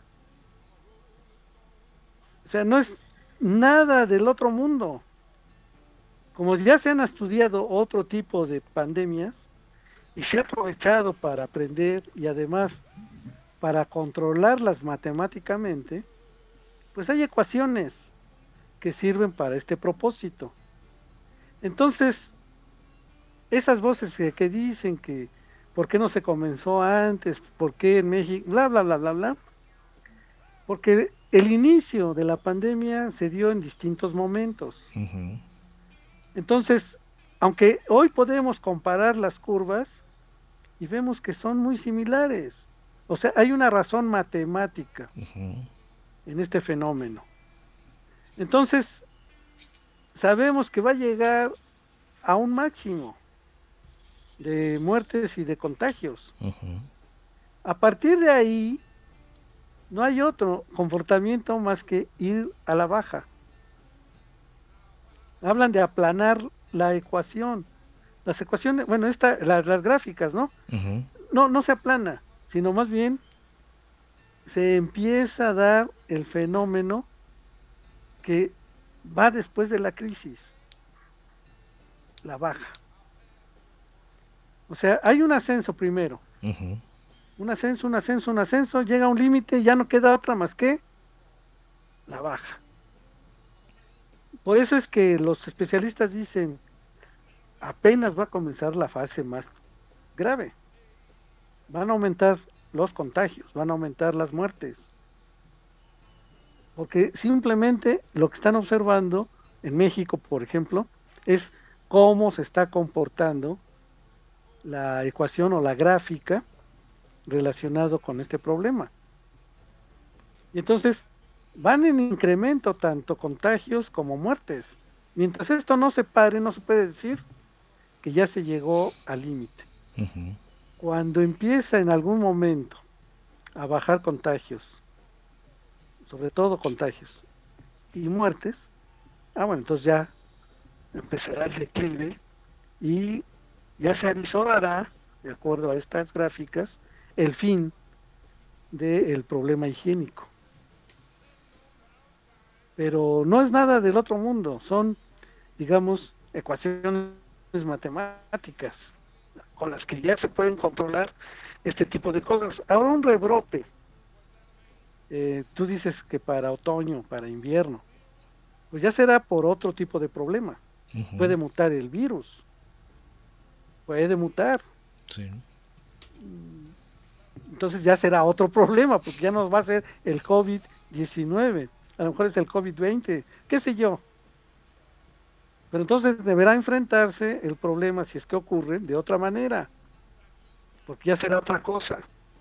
O sea, no es nada del otro mundo. Como ya se han estudiado otro tipo de pandemias y se ha aprovechado para aprender y además para controlarlas matemáticamente, pues hay ecuaciones que sirven para este propósito. Entonces, esas voces que, que dicen que por qué no se comenzó antes, por qué en México, bla, bla, bla, bla, bla, porque el inicio de la pandemia se dio en distintos momentos. Uh-huh. Entonces, aunque hoy podemos comparar las curvas y vemos que son muy similares, o sea, hay una razón matemática uh-huh. en este fenómeno. Entonces, sabemos que va a llegar a un máximo de muertes y de contagios. Uh-huh. A partir de ahí, no hay otro comportamiento más que ir a la baja. Hablan de aplanar la ecuación. Las ecuaciones, bueno, esta, las, las gráficas, ¿no? Uh-huh. No, no se aplana, sino más bien se empieza a dar el fenómeno que va después de la crisis, la baja. O sea, hay un ascenso primero. Uh-huh. Un ascenso, un ascenso, un ascenso, llega a un límite, ya no queda otra más que la baja. Por eso es que los especialistas dicen, apenas va a comenzar la fase más grave. Van a aumentar los contagios, van a aumentar las muertes. Porque simplemente lo que están observando en México, por ejemplo, es cómo se está comportando la ecuación o la gráfica relacionado con este problema. Y entonces van en incremento tanto contagios como muertes. Mientras esto no se pare, no se puede decir que ya se llegó al límite. Uh-huh. Cuando empieza en algún momento a bajar contagios, sobre todo contagios y muertes, ah bueno, entonces ya empezará el declive y ya se avisorará, de acuerdo a estas gráficas, el fin del problema higiénico. Pero no es nada del otro mundo, son, digamos, ecuaciones matemáticas con las que ya se pueden controlar este tipo de cosas. Ahora un rebrote, eh, tú dices que para otoño, para invierno, pues ya será por otro tipo de problema. Uh-huh. Puede mutar el virus. Puede mutar. Sí. Entonces ya será otro problema, porque ya no va a ser el COVID diecinueve. A lo mejor es el COVID veinte, qué sé yo. Pero entonces deberá enfrentarse el problema, si es que ocurre, de otra manera. Porque ya será otra cosa.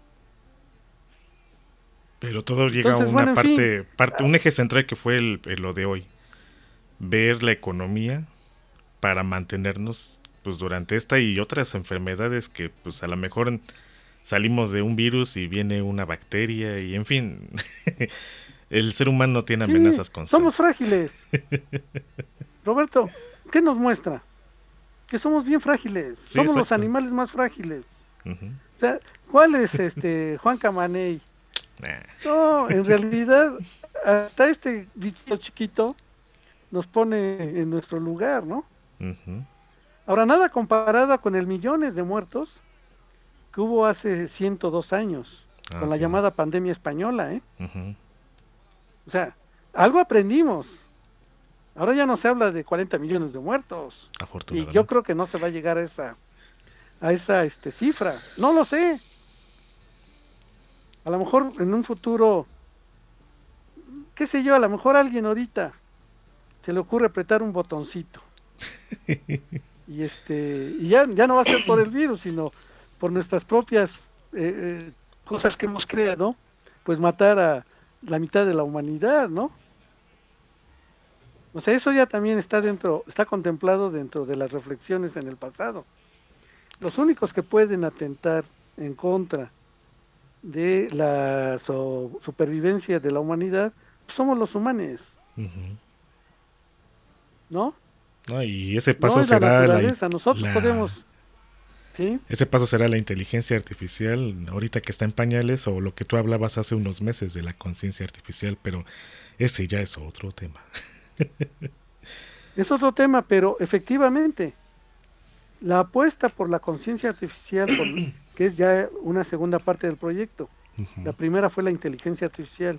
Pero todo llega Entonces, a una bueno, parte, fin. parte, un eje central que fue el, el, lo de hoy. Ver la economía para mantenernos pues durante esta y otras enfermedades que pues a lo mejor salimos de un virus y viene una bacteria y en fin, el ser humano tiene amenazas sí, constantes. Somos frágiles. Roberto, ¿qué nos muestra? Que somos bien frágiles. Sí, somos exacto. Los animales más frágiles. Uh-huh. O sea, ¿cuál es este Juan Camaney? Nah. No, en realidad hasta este bicho chiquito nos pone en nuestro lugar, ¿no? Uh-huh. Ahora, nada comparada con el millones de muertos que hubo hace ciento dos años, ah, con la sí. llamada pandemia española, ¿eh? Uh-huh. O sea, algo aprendimos. Ahora ya no se habla de cuarenta millones de muertos. Y yo creo que no se va a llegar a esa a esa este, cifra. No lo sé. A lo mejor en un futuro, qué sé yo, a lo mejor a alguien ahorita se le ocurre apretar un botoncito. y este y ya, ya no va a ser por el virus, sino por nuestras propias eh, eh, cosas que hemos creado, pues matar a la mitad de la humanidad, ¿no? O sea, eso ya también está dentro, está contemplado dentro de las reflexiones en el pasado. Los únicos que pueden atentar en contra de la so, supervivencia de la humanidad pues somos los humanos. Uh-huh. ¿No? No, y ese paso no es será la naturaleza, la, nosotros la, podemos ¿sí? Ese paso será la inteligencia artificial, ahorita que está en pañales, o lo que tú hablabas hace unos meses de la conciencia artificial, pero ese ya es otro tema. Es otro tema, pero efectivamente la apuesta por la conciencia artificial, por, que es ya una segunda parte del proyecto. Uh-huh. La primera fue la inteligencia artificial.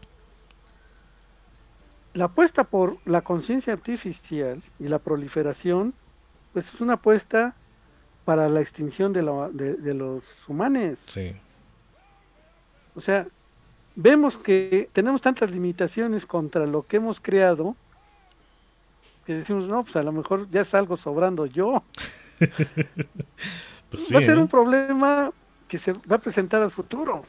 La apuesta por la conciencia artificial y la proliferación, pues es una apuesta para la extinción de, la, de, de los humanos. Sí. O sea, vemos que tenemos tantas limitaciones contra lo que hemos creado, que decimos, no, pues a lo mejor ya salgo sobrando yo. Pues sí, va a ser ¿eh? un problema que se va a presentar al futuro.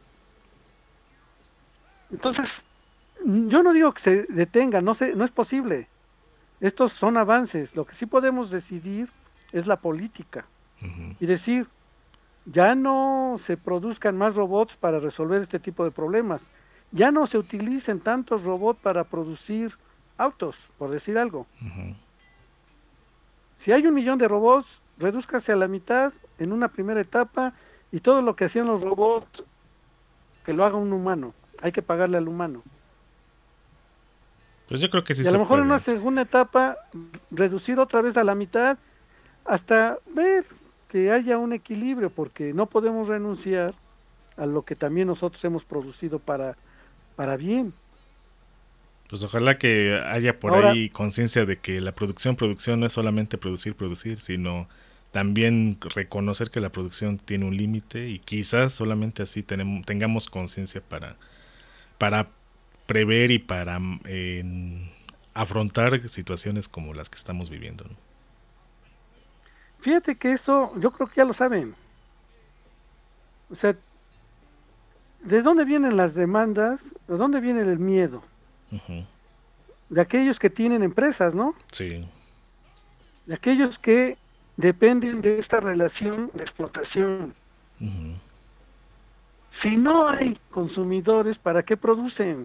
Entonces, yo no digo que se detenga, no sé, no es posible. Estos son avances. Lo que sí podemos decidir es la política. Uh-huh. Y decir, ya no se produzcan más robots para resolver este tipo de problemas. Ya no se utilicen tantos robots para producir autos, por decir algo. Uh-huh. Si hay un millón de robots, redúzcase a la mitad en una primera etapa y todo lo que hacían los robots, que lo haga un humano. Hay que pagarle al humano. Pues yo creo que sí. Y a lo mejor puede. En una segunda etapa, reducir otra vez a la mitad hasta ver que haya un equilibrio, porque no podemos renunciar a lo que también nosotros hemos producido para, para bien. Pues ojalá que haya por Ahora, ahí conciencia de que la producción, producción no es solamente producir, producir, sino también reconocer que la producción tiene un límite y quizás solamente así tenemos, tengamos conciencia para, para prever y para eh, afrontar situaciones como las que estamos viviendo, ¿no? Fíjate que eso yo creo que ya lo saben. O sea, ¿de dónde vienen las demandas? ¿De dónde viene el miedo? Uh-huh. De aquellos que tienen empresas, ¿no? Sí. De aquellos que dependen de esta relación de explotación. Uh-huh. Si no hay consumidores, ¿para qué producen?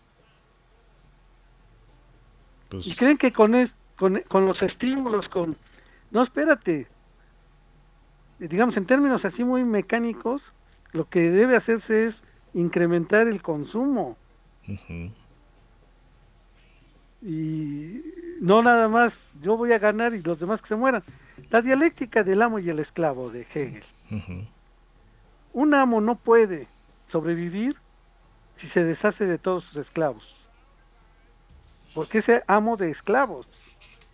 Pues... Y creen que con, el, con, con los estímulos, con... No, espérate. Digamos, en términos así muy mecánicos, lo que debe hacerse es incrementar el consumo. Uh-huh. Y no nada más yo voy a ganar y los demás que se mueran. La dialéctica del amo y el esclavo de Hegel. Uh-huh. Un amo no puede sobrevivir si se deshace de todos sus esclavos, porque es amo de esclavos.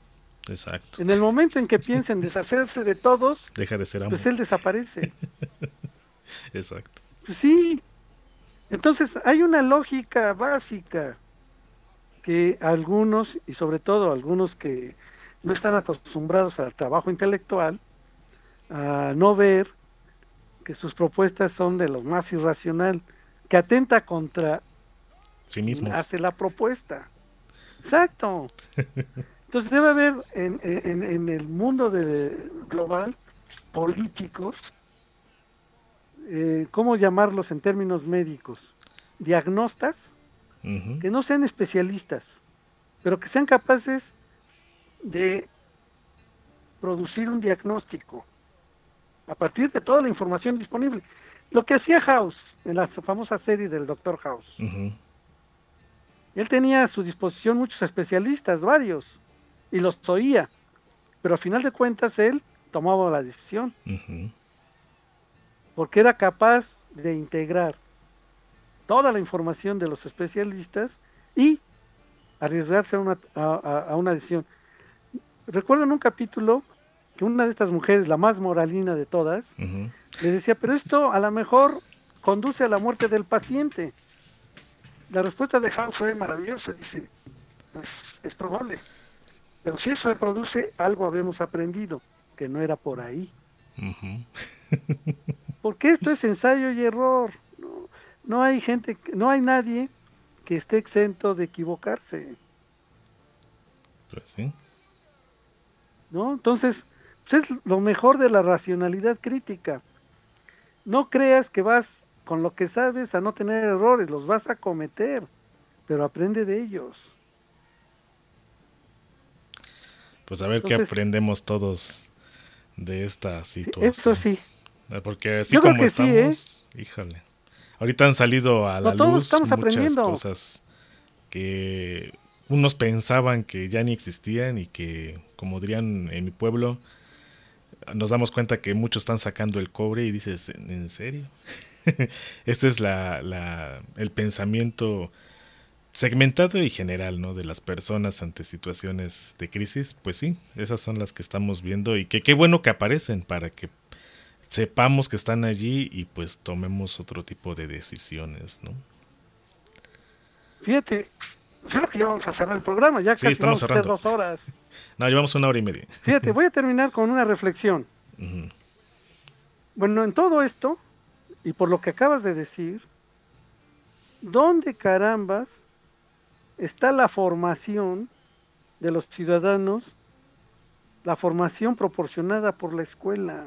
Exacto. En el momento en que piensen deshacerse de todos, deja de ser amo. Pues él desaparece. Exacto. Pues sí. Entonces hay una lógica básica que algunos, y sobre todo algunos que no están acostumbrados al trabajo intelectual, a no ver que sus propuestas son de lo más irracional, que atenta contra sí mismos. Hace la propuesta. Exacto. Entonces debe haber en, en, en el mundo de, global políticos, eh, ¿cómo llamarlos en términos médicos? Diagnostas, uh-huh. que no sean especialistas, pero que sean capaces de producir un diagnóstico a partir de toda la información disponible. Lo que hacía House en la famosa serie del doctor House. Uh-huh. Él tenía a su disposición muchos especialistas, varios, y los oía, pero al final de cuentas él tomaba la decisión, uh-huh. porque era capaz de integrar toda la información de los especialistas y arriesgarse a una, a, a una decisión. Recuerdo en un capítulo que una de estas mujeres, la más moralina de todas, uh-huh. le decía, pero esto a lo mejor conduce a la muerte del paciente. La respuesta de House fue maravillosa, dice, pues es probable, pero si eso produce, algo habemos aprendido, que no era por ahí. Uh-huh. Porque esto es ensayo y error. No, no hay gente, no hay nadie que esté exento de equivocarse. Pues sí. ¿No? Entonces, pues es lo mejor de la racionalidad crítica. No creas que vas con lo que sabes a no tener errores, los vas a cometer, pero aprende de ellos. Pues a ver Entonces, qué aprendemos todos de esta situación. Eso sí. Porque así Yo como creo que estamos, sí, ¿eh? híjole. Ahorita han salido a la no, luz estamos muchas aprendiendo. cosas que unos pensaban que ya ni existían y que, como dirían en mi pueblo, nos damos cuenta que muchos están sacando el cobre y dices, ¿en serio? Este es la, la, el pensamiento segmentado y general, ¿no? De las personas ante situaciones de crisis. Pues sí, esas son las que estamos viendo y que qué bueno que aparecen para que sepamos que están allí y pues tomemos otro tipo de decisiones, ¿no? Fíjate, creo que ya vamos a cerrar el programa, ya sí, casi estamos vamos a hacer cerrando. dos horas. No, llevamos una hora y media. Fíjate, voy a terminar con una reflexión. Uh-huh. Bueno, en todo esto, y por lo que acabas de decir, ¿dónde carambas está la formación de los ciudadanos, la formación proporcionada por la escuela?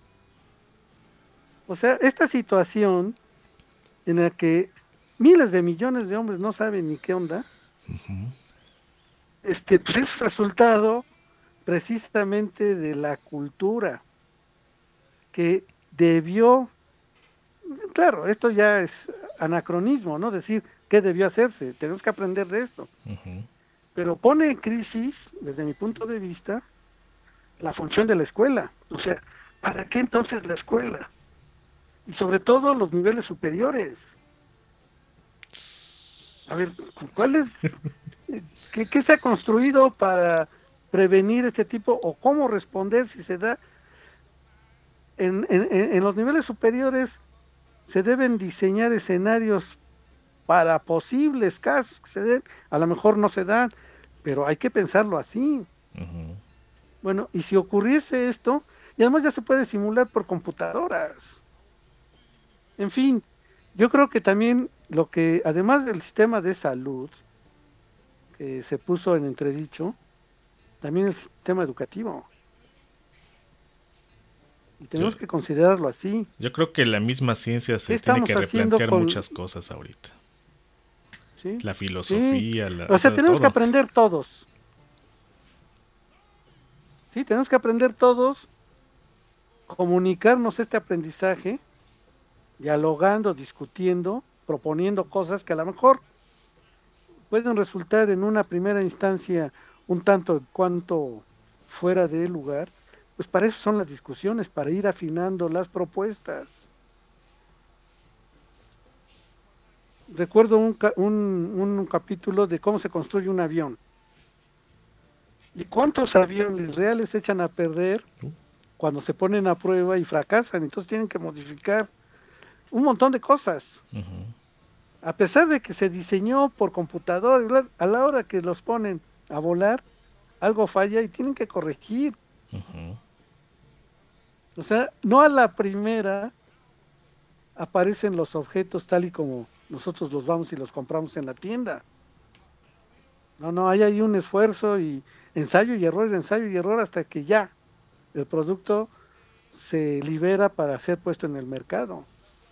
O sea, esta situación en la que miles de millones de hombres no saben ni qué onda, uh-huh. este, pues es resultado precisamente de la cultura que debió, claro, esto ya es anacronismo, ¿no? Decir qué debió hacerse, tenemos que aprender de esto. Uh-huh. Pero pone en crisis, desde mi punto de vista, la función de la escuela. O sea, ¿para qué entonces la escuela? Y sobre todo los niveles superiores. A ver, ¿cuál es, qué, qué se ha construido para prevenir este tipo o cómo responder si se da? En, en, en los niveles superiores se deben diseñar escenarios para posibles casos que se den, a lo mejor no se dan, pero hay que pensarlo así. Uh-huh. Bueno, y si ocurriese esto, y además ya se puede simular por computadoras. En fin, yo creo que también lo que, además del sistema de salud, que se puso en entredicho, también el sistema educativo. Y tenemos yo, que considerarlo así. Yo creo que la misma ciencia se tiene que replantear con... muchas cosas ahorita. ¿Sí? La filosofía, sí. la, o sea, o sea tenemos todo. que aprender todos. Sí, tenemos que aprender todos, comunicarnos este aprendizaje, dialogando, discutiendo, proponiendo cosas que a lo mejor pueden resultar en una primera instancia un tanto en cuanto fuera de lugar. Pues para eso son las discusiones, para ir afinando las propuestas. Recuerdo un, un, un capítulo de cómo se construye un avión. ¿Y cuántos aviones reales se echan a perder cuando se ponen a prueba y fracasan? Entonces tienen que modificar un montón de cosas. Uh-huh. A pesar de que se diseñó por computador, a la hora que los ponen a volar, algo falla y tienen que corregir. Uh-huh. O sea, no a la primera aparecen los objetos tal y como nosotros los vamos y los compramos en la tienda. No, no, ahí hay un esfuerzo y ensayo y error, ensayo y error hasta que ya el producto se libera para ser puesto en el mercado.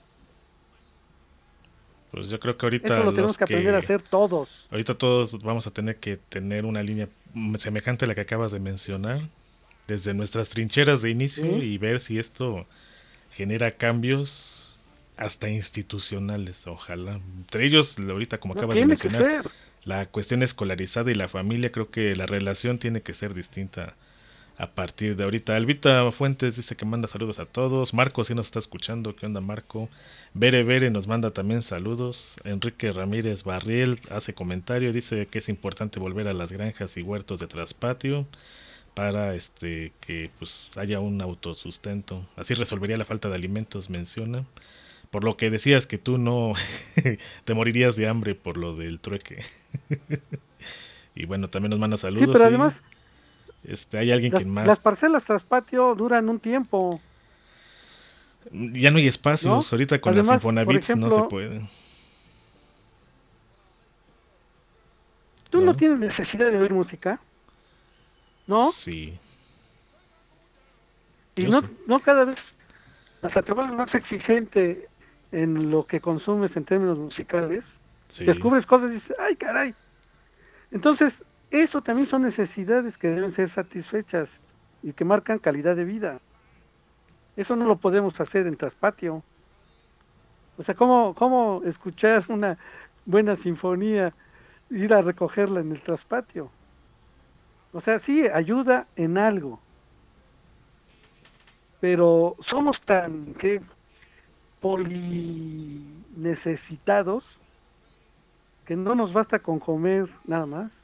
Pues yo creo que ahorita eso lo tenemos que aprender que, a hacer todos. Ahorita todos vamos a tener que tener una línea semejante a la que acabas de mencionar, desde nuestras trincheras de inicio, ¿sí? Y ver si esto genera cambios hasta institucionales, ojalá. Entre ellos, ahorita como acabas no, de mencionar, la cuestión escolarizada y la familia, creo que la relación tiene que ser distinta a partir de ahorita. Albita Fuentes dice que manda saludos a todos. Marco sí nos está escuchando. ¿Qué onda, Marco? Bere Bere nos manda también saludos. Enrique Ramírez Barriel hace comentario. Dice que es importante volver a las granjas y huertos de traspatio para este que pues haya un autosustento. Así resolvería la falta de alimentos, menciona. Por lo que decías que tú no te morirías de hambre por lo del trueque. Y bueno, también nos manda saludos. Sí, pero además... Este, hay alguien las, que más. Las parcelas tras patio duran un tiempo. Ya no hay espacios. ¿No? Ahorita con Además, las Infonavits ejemplo, no se puede. ¿Tú no, no tienes necesidad de oír música? ¿No? Sí. Y no, no cada vez hasta te vuelves más exigente en lo que consumes en términos musicales. Sí. Descubres cosas y dices, ay, caray. Entonces, eso también son necesidades que deben ser satisfechas y que marcan calidad de vida. Eso no lo podemos hacer en traspatio. O sea, ¿cómo, cómo escuchar una buena sinfonía, ir a recogerla en el traspatio? O sea, sí, ayuda en algo. Pero somos tan que polinecesitados que no nos basta con comer nada más.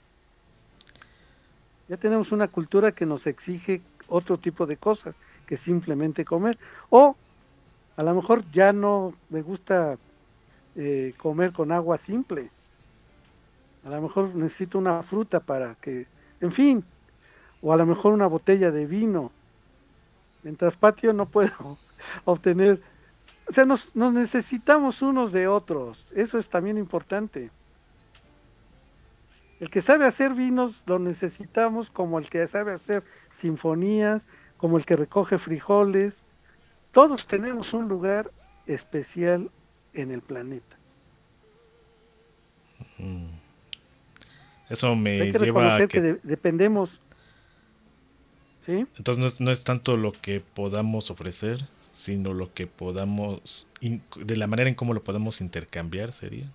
Ya tenemos una cultura que nos exige otro tipo de cosas que simplemente comer. O a lo mejor ya no me gusta eh, comer con agua simple. A lo mejor necesito una fruta para que, en fin, o a lo mejor una botella de vino. En traspatio no puedo obtener, o sea, nos, nos necesitamos unos de otros. Eso es también importante. El que sabe hacer vinos lo necesitamos como el que sabe hacer sinfonías, como el que recoge frijoles. Todos tenemos un lugar especial en el planeta. Eso me Hay que lleva reconocer a que... que de- dependemos. ¿Sí? Entonces no es, no es tanto lo que podamos ofrecer, sino lo que podamos, in- de la manera en cómo lo podemos intercambiar, sería.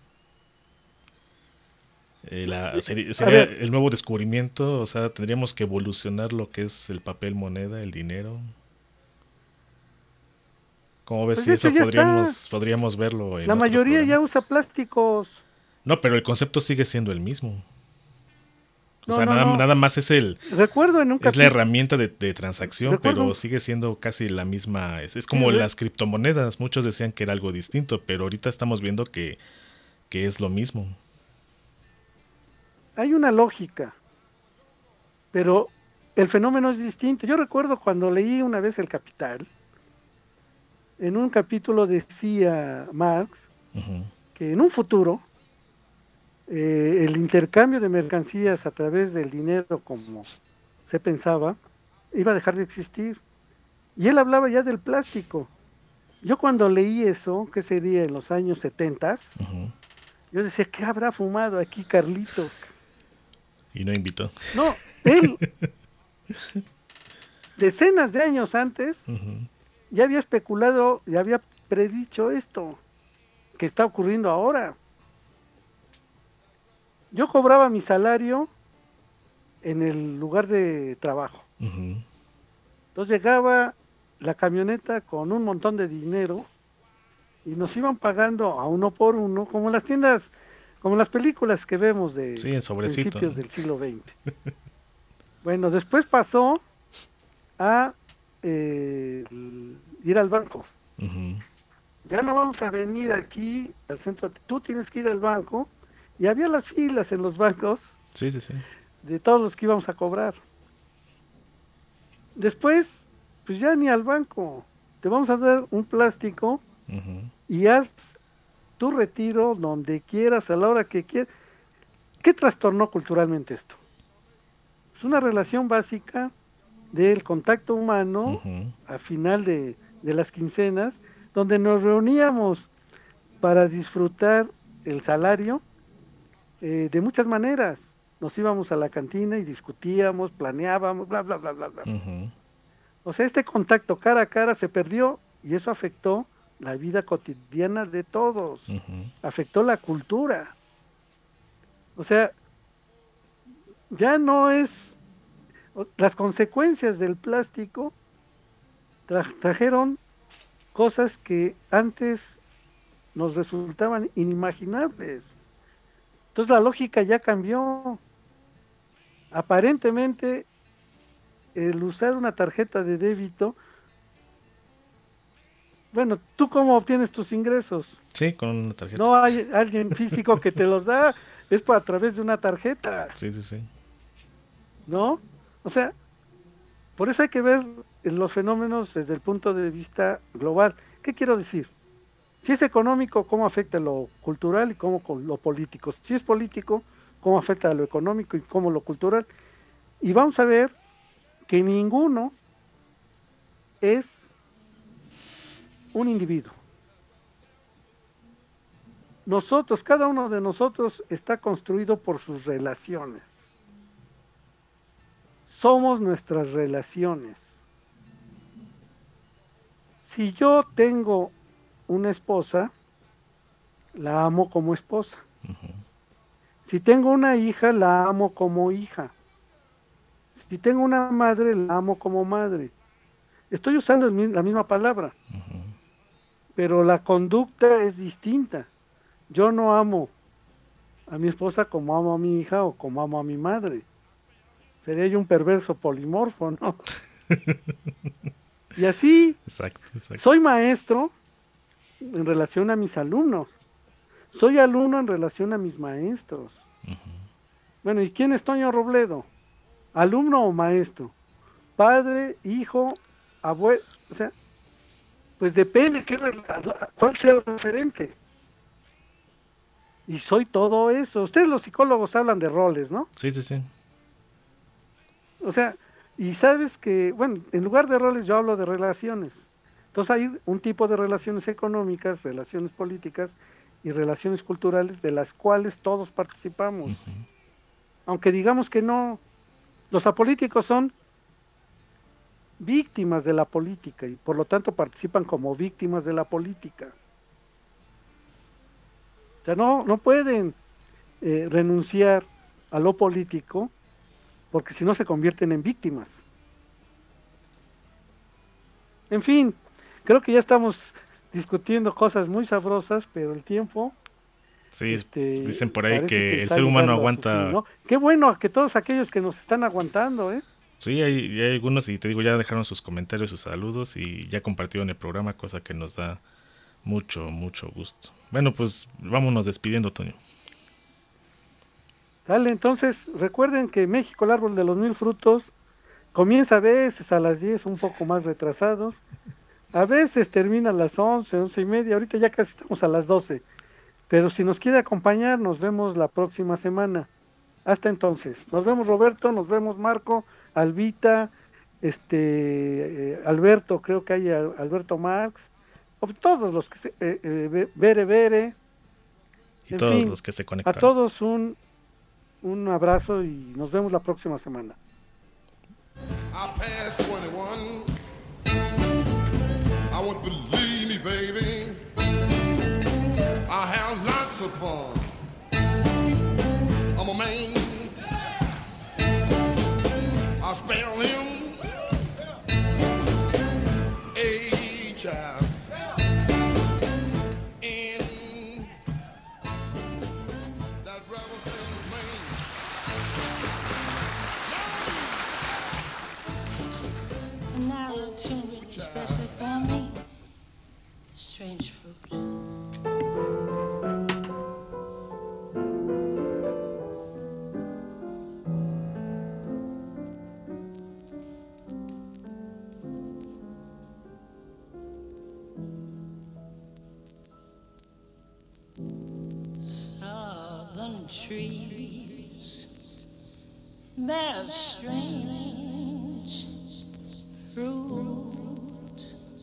Eh, la, sería, sería el nuevo descubrimiento, o sea, tendríamos que evolucionar lo que es el papel moneda, el dinero. ¿Cómo ves? Pues Si eso eso ya podríamos, está. podríamos verlo en La otro mayoría programa. ya usa plásticos. No, pero el concepto sigue siendo el mismo. O No, sea, no, nada, no. nada más es el Recuerdo en un es la capítulo. herramienta de, de transacción, Recuerdo pero un- sigue siendo casi la misma. Es, es como Sí, ¿eh? las criptomonedas. Muchos decían que era algo distinto, pero ahorita estamos viendo que, que es lo mismo. Hay una lógica, pero el fenómeno es distinto. Yo recuerdo cuando leí una vez El Capital, en un capítulo decía Marx Ujú. que en un futuro eh, el intercambio de mercancías a través del dinero, como se pensaba, iba a dejar de existir. Y él hablaba ya del plástico. Yo cuando leí eso, que sería en los años setentas, Ujú. yo decía, ¿qué habrá fumado aquí Carlitos? Y no invitó. No, él, decenas de años antes, Ujú. ya había especulado y había predicho esto que está ocurriendo ahora. Yo cobraba mi salario en el lugar de trabajo. Ujú. Entonces llegaba la camioneta con un montón de dinero y nos iban pagando a uno por uno, como las tiendas, como las películas que vemos de Sí, en sobrecito, principios ¿no? del siglo veinte. Bueno, después pasó a eh, ir al banco. Ujú. Ya no vamos a venir aquí al centro, tú tienes que ir al banco, y había las filas en los bancos Sí, sí, sí. de todos los que íbamos a cobrar. Después, pues ya ni al banco, te vamos a dar un plástico Ujú. y haz tu retiro donde quieras, a la hora que quieras. ¿Qué trastornó culturalmente esto? Es una relación básica del contacto humano Ujú. a final de, de las quincenas, donde nos reuníamos para disfrutar el salario eh, de muchas maneras. Nos íbamos a la cantina y discutíamos, planeábamos, bla, bla, bla, bla, bla. Ujú. O sea, este contacto cara a cara se perdió y eso afectó la vida cotidiana de todos, Ujú. afectó la cultura. O sea, ya no es... Las consecuencias del plástico tra- trajeron cosas que antes nos resultaban inimaginables. Entonces la lógica ya cambió. Aparentemente, el usar una tarjeta de débito, bueno, ¿tú cómo obtienes tus ingresos? Sí, con una tarjeta. No hay alguien físico que te los da, es por a través de una tarjeta, Sí, sí, sí. ¿no? O sea, por eso hay que ver los fenómenos desde el punto de vista global. ¿Qué quiero decir? Si es económico, ¿cómo afecta lo cultural y cómo con lo político? Si es político, ¿cómo afecta lo económico y cómo lo cultural? Y vamos a ver que ninguno es un individuo. Nosotros, cada uno de nosotros está construido por sus relaciones. Somos nuestras relaciones. Si yo tengo una esposa, la amo como esposa. Ujú. Si tengo una hija, la amo como hija. Si tengo una madre, la amo como madre. Estoy usando el mi- la misma palabra, Ujú. pero la conducta es distinta. Yo no amo a mi esposa como amo a mi hija o como amo a mi madre. Sería yo un perverso polimorfo, ¿no? Y así, Exacto, exacto. soy maestro en relación a mis alumnos. Soy alumno en relación a mis maestros. Ujú. Bueno, ¿y quién es Toño Robledo? ¿Alumno o maestro? Padre, hijo, abuelo, o sea, pues depende qué, rela- cuál sea el referente. Y soy todo eso. Ustedes los psicólogos hablan de roles, ¿no? Sí, sí, sí. O sea, y sabes que, bueno, en lugar de roles yo hablo de relaciones. Entonces hay un tipo de relaciones económicas, relaciones políticas y relaciones culturales de las cuales todos participamos. Ujú. Aunque digamos que no, los apolíticos son víctimas de la política y por lo tanto participan como víctimas de la política. O sea, no, no pueden eh, renunciar a lo político porque si no se convierten en víctimas. En fin, creo que ya estamos discutiendo cosas muy sabrosas, pero el tiempo Sí, este, dicen por ahí parece que que el está ser humano llegando a su fin, aguanta. ¿no? Qué bueno que todos aquellos que nos están aguantando, ¿eh? Sí, hay, y hay algunos, y te digo, ya dejaron sus comentarios, sus saludos y ya compartieron el programa, cosa que nos da mucho, mucho gusto. Bueno, pues vámonos despidiendo, Toño. Dale, entonces recuerden que México, el árbol de los mil frutos, comienza a veces a las diez, un poco más retrasados, a veces termina a las once, once y media, ahorita ya casi estamos a las doce, pero si nos quiere acompañar, nos vemos la próxima semana. Hasta entonces, nos vemos Roberto, nos vemos Marco, Albita, este, eh, Alberto, creo que hay a- Alberto Marx, o todos los que se, eh, eh, Bere Bere, Y en todos fin, los que se a conectan. todos un, un abrazo y nos vemos la próxima semana. I passed twenty-one. I won't believe me, baby. I have lots of fun. I'm a man. I spell him a child. In that rubber man. trees bear strange fruit,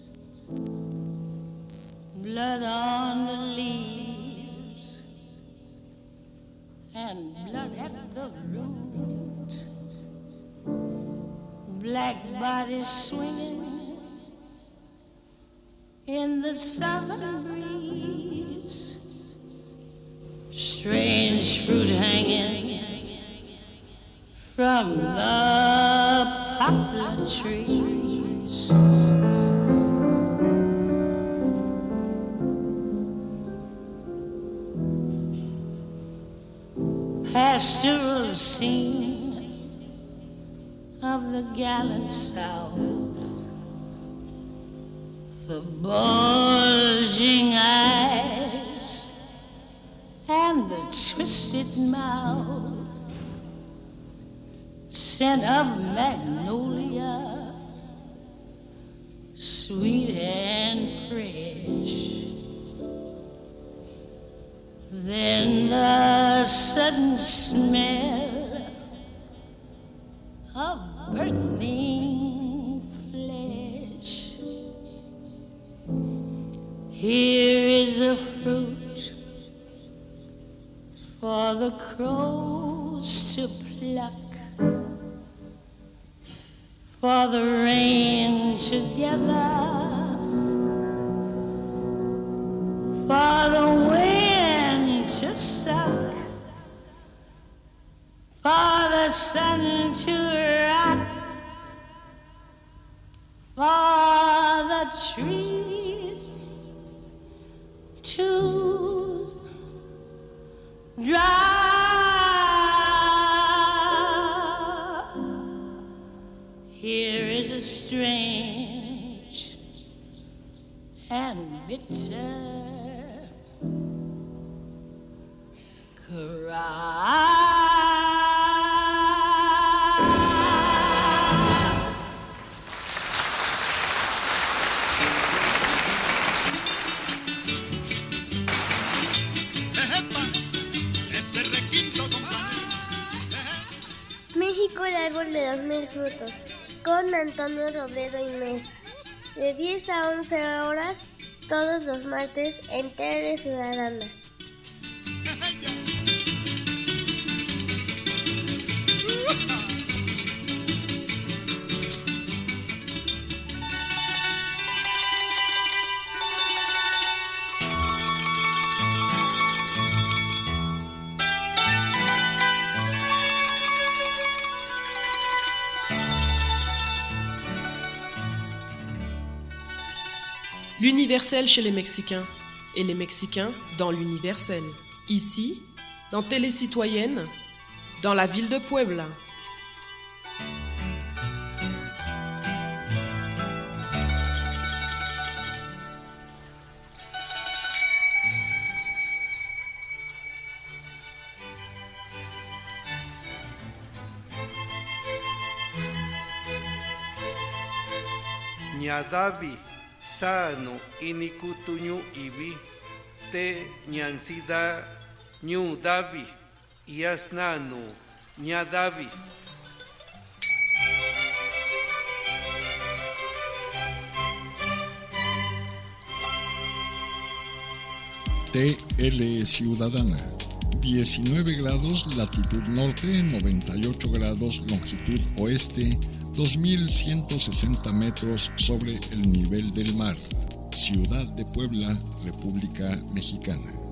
blood on the leaves and blood at the root, black bodies swinging in the southern breeze, strange fruit hanging from the poplar trees. Pastoral scene of the gallant South, the bulging eyes and the twisted mouth, scent of magnolia, sweet and fresh. Then the sudden smell of burning flesh. Here is a fruit for the crows to pluck, for the rain to gather, for the wind to suck, for the sun to rock, for the trees to drop. Here is a strange and bitter cry. México, el árbol de los mil frutos, con Antonio Robledo y Mesa, de diez a once horas, todos los martes en Tele Ciudadana. L'universel chez les Mexicains et les Mexicains dans l'universel. Ici, dans Télé Citoyenne, dans la ville de Puebla. Ñadavi sano inikutuñu ibi te ñansida ñu davi yasnanu ñadavi. T L Ciudadana, diecinueve grados latitud norte, noventa y ocho grados longitud oeste, dos mil ciento sesenta metros sobre el nivel del mar. Ciudad de Puebla, República Mexicana.